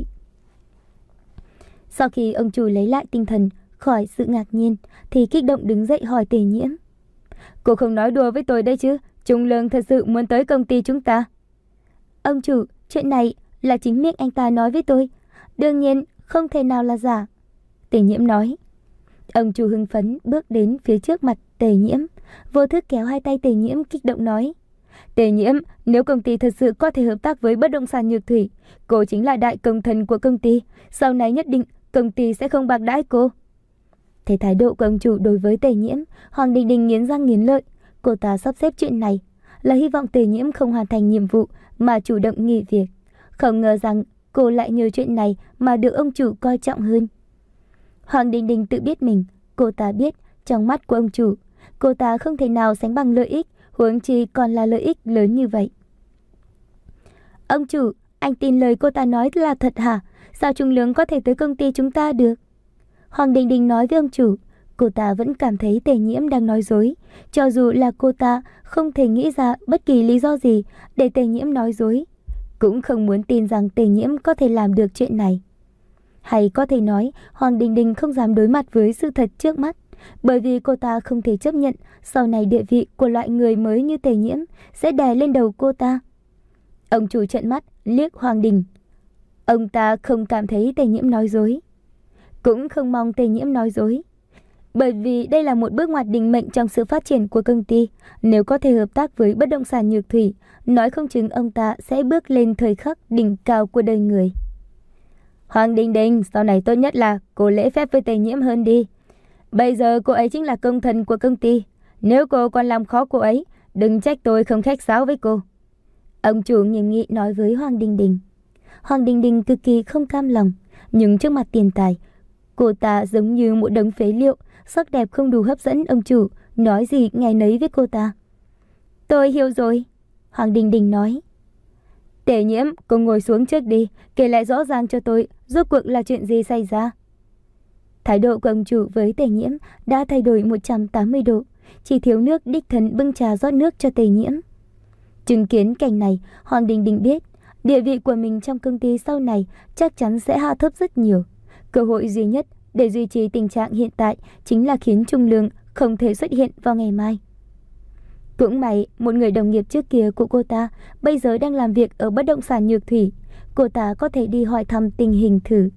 Sau khi ông chủ lấy lại tinh thần khỏi sự ngạc nhiên, thì kích động đứng dậy hỏi Tề Nhiễm. Cô không nói đùa với tôi đấy chứ? Trung Lương thật sự muốn tới công ty chúng ta? Ông chủ, chuyện này là chính miệng anh ta nói với tôi, đương nhiên không thể nào là giả, Tề Nhiễm nói. Ông chủ hưng phấn bước đến phía trước mặt Tề Nhiễm, vô thức kéo hai tay Tề Nhiễm kích động nói. Tề Nhiễm, nếu công ty thật sự có thể hợp tác với bất động sản Nhược Thủy, cô chính là đại công thần của công ty, sau này nhất định công ty sẽ không bạc đãi cô. Thấy thái độ của ông chủ đối với Tề Nhiễm, Hoàng Đình Đình nghiến răng nghiến lợi. Cô ta sắp xếp chuyện này là hy vọng Tề Nhiễm không hoàn thành nhiệm vụ mà chủ động nghỉ việc. Không ngờ rằng cô lại nhờ chuyện này mà được ông chủ coi trọng hơn. Hoàng Đình Đình tự biết mình, cô ta biết trong mắt của ông chủ, cô ta không thể nào sánh bằng lợi ích, huống chi còn là lợi ích lớn như vậy. Ông chủ, anh tin lời cô ta nói là thật hả? Sao Trung Lương có thể tới công ty chúng ta được? Hoàng Đình Đình nói với ông chủ, cô ta vẫn cảm thấy Tề Nhiễm đang nói dối, cho dù là cô ta không thể nghĩ ra bất kỳ lý do gì để Tề Nhiễm nói dối, cũng không muốn tin rằng Tề Nhiễm có thể làm được chuyện này. Hay có thể nói, Hoàng Đình Đình không dám đối mặt với sự thật trước mắt, bởi vì cô ta không thể chấp nhận sau này địa vị của loại người mới như Tề Nhiễm sẽ đè lên đầu cô ta. Ông chủ trợn mắt liếc Hoàng Đình. Ông ta không cảm thấy Tề Nhiễm nói dối, cũng không mong Tề Nhiễm nói dối, bởi vì đây là một bước ngoặt định mệnh trong sự phát triển của công ty. Nếu có thể hợp tác với bất động sản Nhược Thủy, nói không chừng ông ta sẽ bước lên thời khắc đỉnh cao của đời người. Hoàng Đình Đình, sau này tốt nhất là cô lễ phép với Tề Nhiễm hơn đi. Bây giờ cô ấy chính là công thần của công ty, nếu cô còn làm khó cô ấy, đừng trách tôi không khách sáo với cô, ông chủ nghiêm nghị nói với Hoàng Đình Đình. Hoàng Đình Đình cực kỳ không cam lòng, nhưng trước mặt tiền tài, cô ta giống như một đống phế liệu, sắc đẹp không đủ hấp dẫn ông chủ, nói gì nghe nấy với cô ta. Tôi hiểu rồi, Hoàng Đình Đình nói. Tề Nhiễm, cô ngồi xuống trước đi, kể lại rõ ràng cho tôi rốt cuộc là chuyện gì xảy ra. Thái độ của ông chủ với Tề Nhiễm đã thay đổi một trăm tám mươi độ, chỉ thiếu nước đích thân bưng trà rót nước cho Tề Nhiễm. Chứng kiến cảnh này, Hoàng Đình Đình biết địa vị của mình trong công ty sau này chắc chắn sẽ hạ thấp rất nhiều. Cơ hội duy nhất để duy trì tình trạng hiện tại chính là khiến Trung Lương không thể xuất hiện vào ngày mai. Cũng may, một người đồng nghiệp trước kia của cô ta bây giờ đang làm việc ở bất động sản Nhược Thủy, cô ta có thể đi hỏi thăm tình hình thử.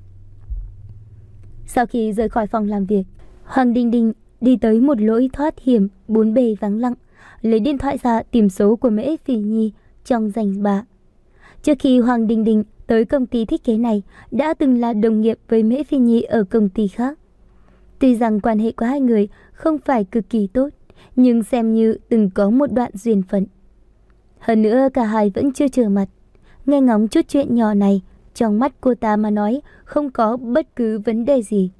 Sau khi rời khỏi phòng làm việc, Hoàng Đình Đình đi tới một lối thoát hiểm bốn bề vắng lặng, lấy điện thoại ra tìm số của Mễ Phỉ Nhi trong danh bạ. Trước khi Hoàng Đình Đình tới công ty thiết kế này, đã từng là đồng nghiệp với Mễ Phi Nhi ở công ty khác. Tuy rằng quan hệ của hai người không phải cực kỳ tốt, nhưng xem như từng có một đoạn duyên phận. Hơn nữa cả hai vẫn chưa trở mặt. Nghe ngóng chút chuyện nhỏ này, trong mắt cô ta mà nói không có bất cứ vấn đề gì.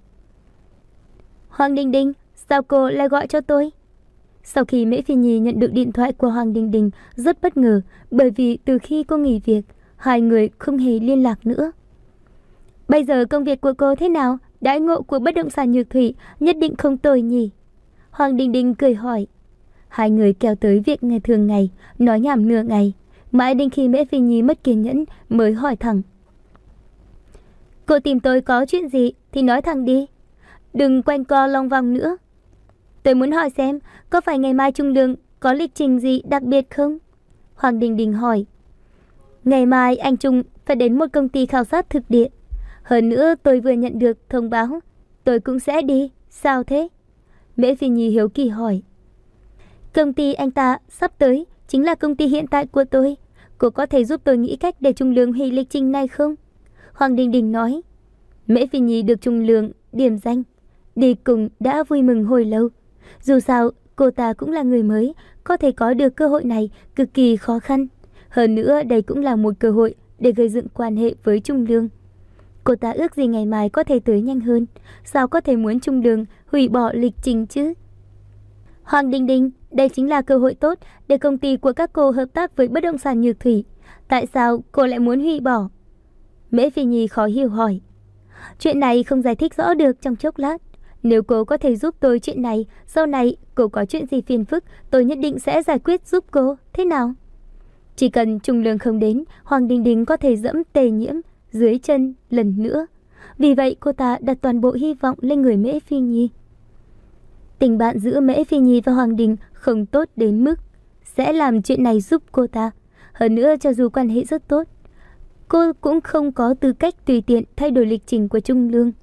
Hoàng Đình Đình, sao cô lại gọi cho tôi? Sau khi Mễ Phi Nhi nhận được điện thoại của Hoàng Đình Đình, rất bất ngờ, bởi vì từ khi cô nghỉ việc, hai người không hề liên lạc nữa. Bây giờ công việc của cô thế nào? Đãi ngộ của bất động sản Nhược Thủy nhất định không tồi nhỉ? Hoàng Đình Đình cười hỏi. Hai người kéo tới việc ngày thường ngày, nói nhảm nửa ngày, mãi đến khi Mễ Phi Nhi mất kiên nhẫn mới hỏi thẳng. Cô tìm tôi có chuyện gì thì nói thẳng đi, đừng quanh co long vòng nữa. Tôi muốn hỏi xem, có phải ngày mai Trung Lương có lịch trình gì đặc biệt không? Hoàng Đình Đình hỏi. Ngày mai anh Trung phải đến một công ty khảo sát thực địa. Hơn nữa tôi vừa nhận được thông báo, tôi cũng sẽ đi. Sao thế? Mễ Phi Nhi hiếu kỳ hỏi. Công ty anh ta sắp tới chính là công ty hiện tại của tôi. Cô có thể giúp tôi nghĩ cách để Trung Lương hủy lịch trình này không? Hoàng Đình Đình nói. Mễ Phi Nhi được Trung Lương điểm danh, đi cùng đã vui mừng hồi lâu. Dù sao, cô ta cũng là người mới, có thể có được cơ hội này cực kỳ khó khăn. Hơn nữa, đây cũng là một cơ hội để gây dựng quan hệ với Trung Lương. Cô ta ước gì ngày mai có thể tới nhanh hơn, sao có thể muốn Trung Lương hủy bỏ lịch trình chứ? Hoàng Đình Đình, đây chính là cơ hội tốt để công ty của các cô hợp tác với bất động sản Nhược Thủy. Tại sao cô lại muốn hủy bỏ? Mễ Phi Nhi khó hiểu hỏi. Chuyện này không giải thích rõ được trong chốc lát. Nếu cô có thể giúp tôi chuyện này, sau này cô có chuyện gì phiền phức, tôi nhất định sẽ giải quyết giúp cô. Thế nào? Chỉ cần Trung Lương không đến, Hoàng Đình Đình có thể dẫm Tề Nhiễm dưới chân lần nữa. Vì vậy cô ta đặt toàn bộ hy vọng lên người Mễ Phi Nhi. Tình bạn giữa Mễ Phi Nhi và Hoàng Đình không tốt đến mức sẽ làm chuyện này giúp cô ta. Hơn nữa, cho dù quan hệ rất tốt, cô cũng không có tư cách tùy tiện thay đổi lịch trình của Trung Lương.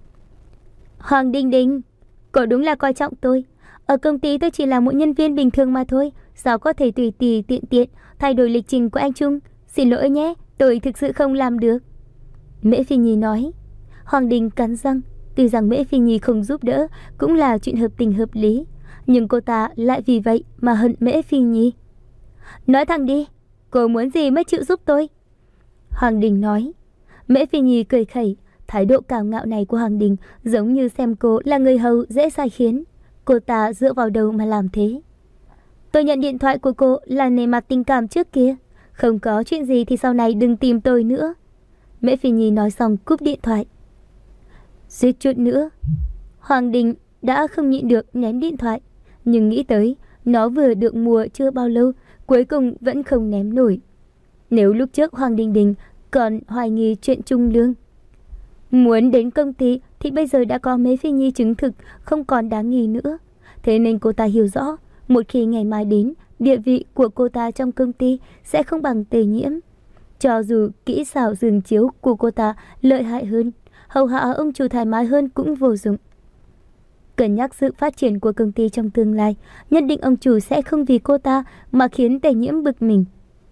Hoàng Đình Đình, cô đúng là coi trọng tôi. Ở công ty tôi chỉ là một nhân viên bình thường mà thôi, sao có thể tùy tùy tiện tiện thay đổi lịch trình của anh Trung? Xin lỗi nhé, tôi thực sự không làm được. Mễ Phi Nhi nói. Hoàng Đình cắn răng, tuy rằng Mễ Phi Nhi không giúp đỡ cũng là chuyện hợp tình hợp lý, nhưng cô ta lại vì vậy mà hận Mễ Phi Nhi. Nói thẳng đi, cô muốn gì mới chịu giúp tôi? Hoàng Đình nói. Mễ Phi Nhi cười khẩy, thái độ cao ngạo này của Hoàng Đình giống như xem cô là người hầu dễ sai khiến. Cô ta dựa vào đâu mà làm thế? Tôi nhận điện thoại của cô là nề mặt tình cảm trước kia. Không có chuyện gì thì sau này đừng tìm tôi nữa. Mễ Phi Nhi nói xong cúp điện thoại. Suýt chút nữa, Hoàng Đình đã không nhịn được ném điện thoại. Nhưng nghĩ tới, nó vừa được mua chưa bao lâu, cuối cùng vẫn không ném nổi. Nếu lúc trước Hoàng Đình Đình còn hoài nghi chuyện Trung Lương muốn đến công ty thì bây giờ đã có Mễ Phi Nhi chứng thực không còn đáng nghi nữa. Thế nên cô ta hiểu rõ, một khi ngày mai đến, địa vị của cô ta trong công ty sẽ không bằng Tề Nhiễm. Cho dù kỹ xảo giường chiếu của cô ta lợi hại hơn, hầu hạ ông chủ thoải mái hơn cũng vô dụng. Cân nhắc sự phát triển của công ty trong tương lai, nhất định ông chủ sẽ không vì cô ta mà khiến Tề Nhiễm bực mình.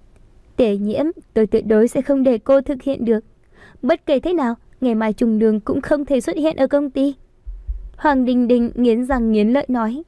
Tề Nhiễm, tôi tuyệt đối sẽ không để cô thực hiện được. Bất kể thế nào, ngày mai Trung Lương cũng không thể xuất hiện ở công ty. Hoàng Đình Đình nghiến răng nghiến lợi nói.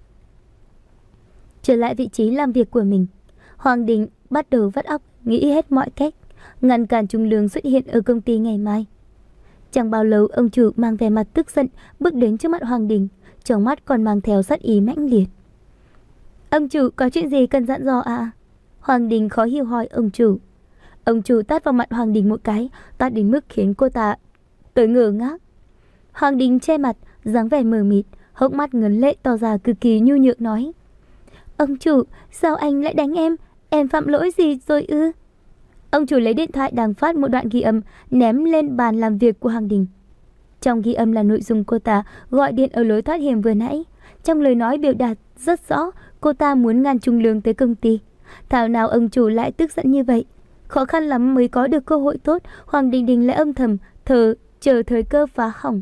Trở lại vị trí làm việc của mình, Hoàng Đình bắt đầu vắt óc nghĩ hết mọi cách ngăn cản Trung Lương xuất hiện ở công ty ngày mai. Chẳng bao lâu, ông chủ mang vẻ mặt tức giận bước đến trước mặt Hoàng Đình, trong mắt còn mang theo sát ý mãnh liệt. Ông chủ có chuyện gì cần dặn dò à? Hoàng Đình khó hiểu hỏi ông chủ. Ông chủ tát vào mặt Hoàng Đình một cái, tát đến mức khiến cô ta tới ngơ ngác. Hoàng Đình che mặt, dáng vẻ mờ mịt, hốc mắt ngấn lệ tỏ ra cực kỳ nhu nhược nói. Ông chủ, sao anh lại đánh em? Em phạm lỗi gì rồi ư? Ông chủ lấy điện thoại đang phát một đoạn ghi âm ném lên bàn làm việc của Hoàng Đình. Trong ghi âm là nội dung cô ta gọi điện ở lối thoát hiểm vừa nãy. Trong lời nói biểu đạt rất rõ cô ta muốn ngăn Trung Lương tới công ty. Thảo nào ông chủ lại tức giận như vậy. Khó khăn lắm mới có được cơ hội tốt, Hoàng Đình Đình lại âm thầm thờ chờ thời cơ phá hỏng.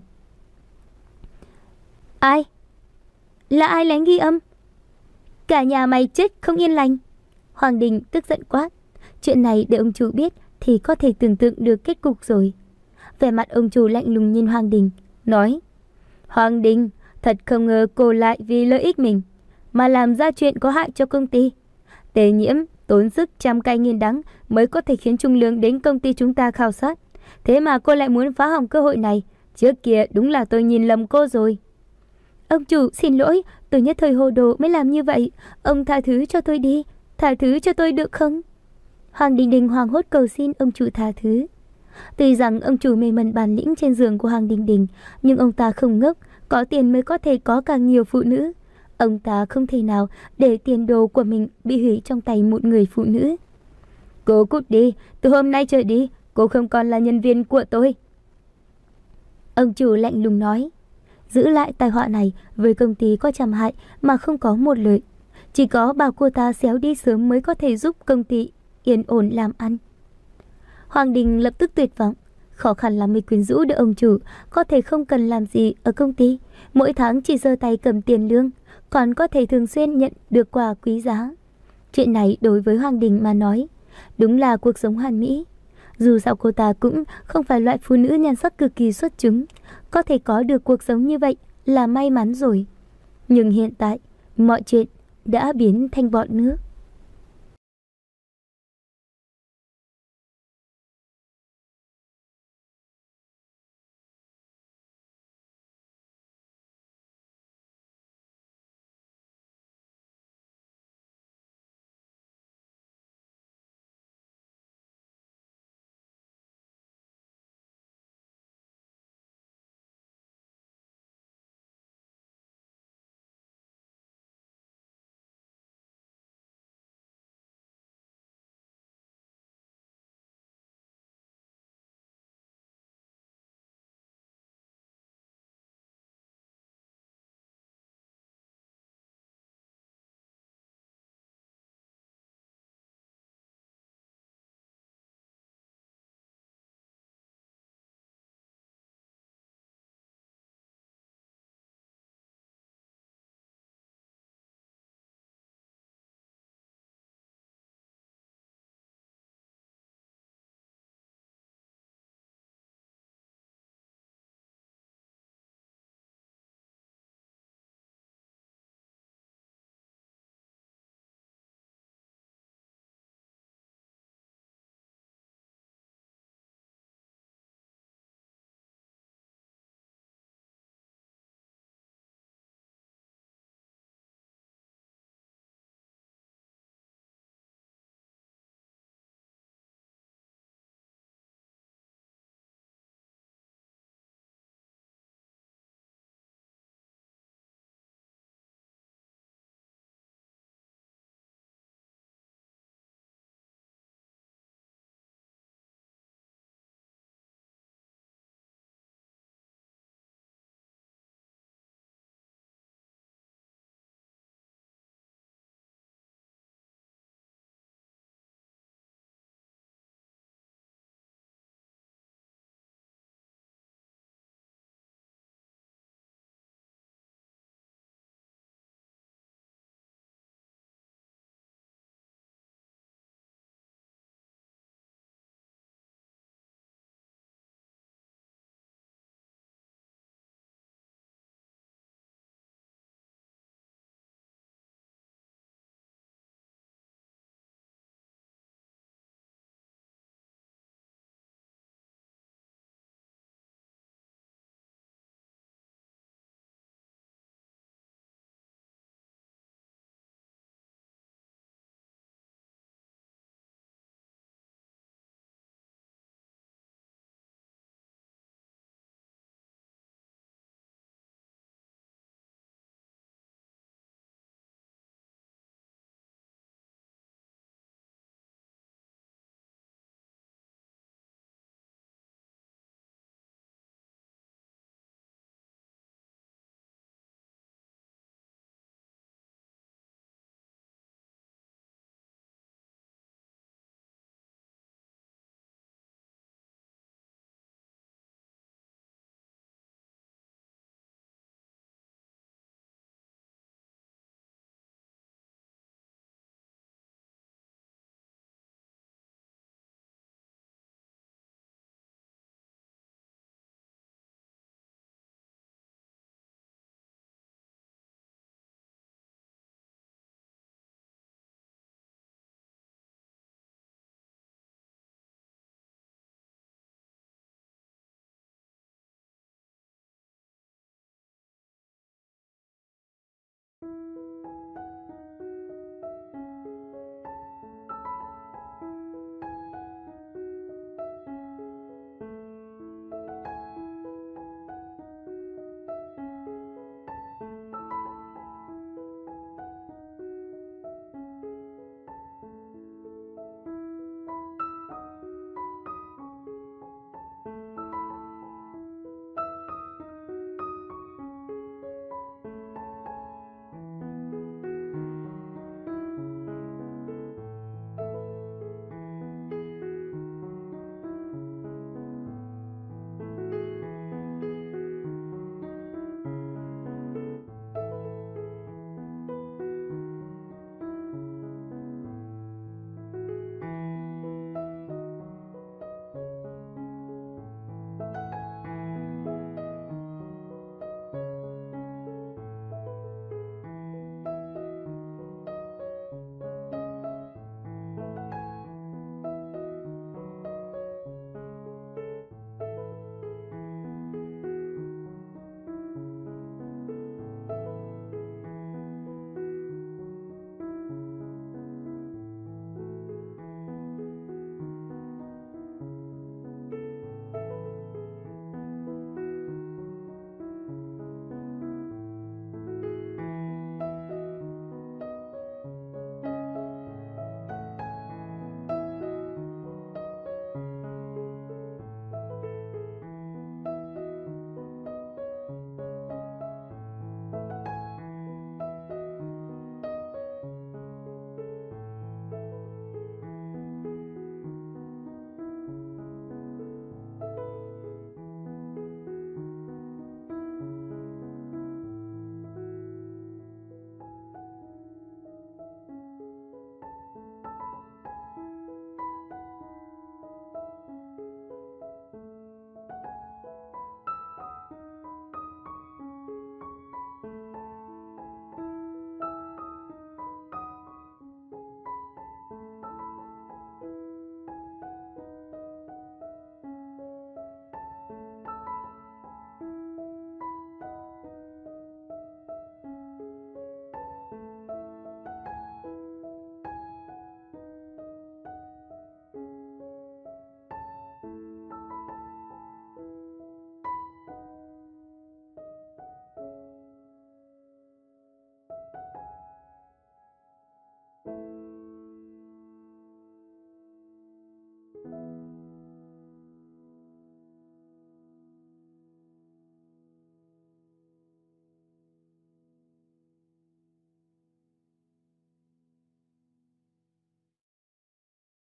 Ai? Là ai lén ghi âm? Cả nhà mày chết không yên lành. Hoàng Đình tức giận quát. Chuyện này để ông chủ biết thì có thể tưởng tượng được kết cục rồi. Vẻ mặt ông chủ lạnh lùng nhìn Hoàng Đình, nói. Hoàng Đình, Thật không ngờ cô lại vì lợi ích mình mà làm ra chuyện có hại cho công ty. Tề Nhiễm tốn sức trăm cay nghìn đắng mới có thể khiến Trung Lương đến công ty chúng ta khảo sát. Thế mà cô lại muốn phá hỏng cơ hội này. Trước kia đúng là tôi nhìn lầm cô rồi. Ông chủ xin lỗi, tôi nhất thời hồ đồ mới làm như vậy. Ông tha thứ cho tôi đi, tha thứ cho tôi được không? Hoàng Đình Đình hoảng hốt cầu xin ông chủ tha thứ. Tuy rằng ông chủ mê mẩn bản lĩnh trên giường của Hoàng Đình Đình, nhưng ông ta không ngốc, có tiền mới có thể có càng nhiều phụ nữ. Ông ta không thể nào để tiền đồ của mình bị hủy trong tay một người phụ nữ. Cô cút đi, từ hôm nay trở đi, cô không còn là nhân viên của tôi. Ông chủ lạnh lùng nói. Giữ lại tai họa này với công ty có trăm hại mà không có một lợi. Chỉ có bảo cô ta xéo đi sớm mới có thể giúp công ty yên ổn làm ăn. Hoàng Đình lập tức tuyệt vọng. Khó khăn lắm mới quyến rũ được ông chủ, có thể không cần làm gì ở công ty, mỗi tháng chỉ giơ tay cầm tiền lương, còn có thể thường xuyên nhận được quà quý giá. Chuyện này đối với Hoàng Đình mà nói, đúng là cuộc sống hoàn mỹ. Dù sao cô ta cũng không phải loại phụ nữ nhan sắc cực kỳ xuất chúng, có thể có được cuộc sống như vậy là may mắn rồi. Nhưng hiện tại, mọi chuyện đã biến thành bọt nước.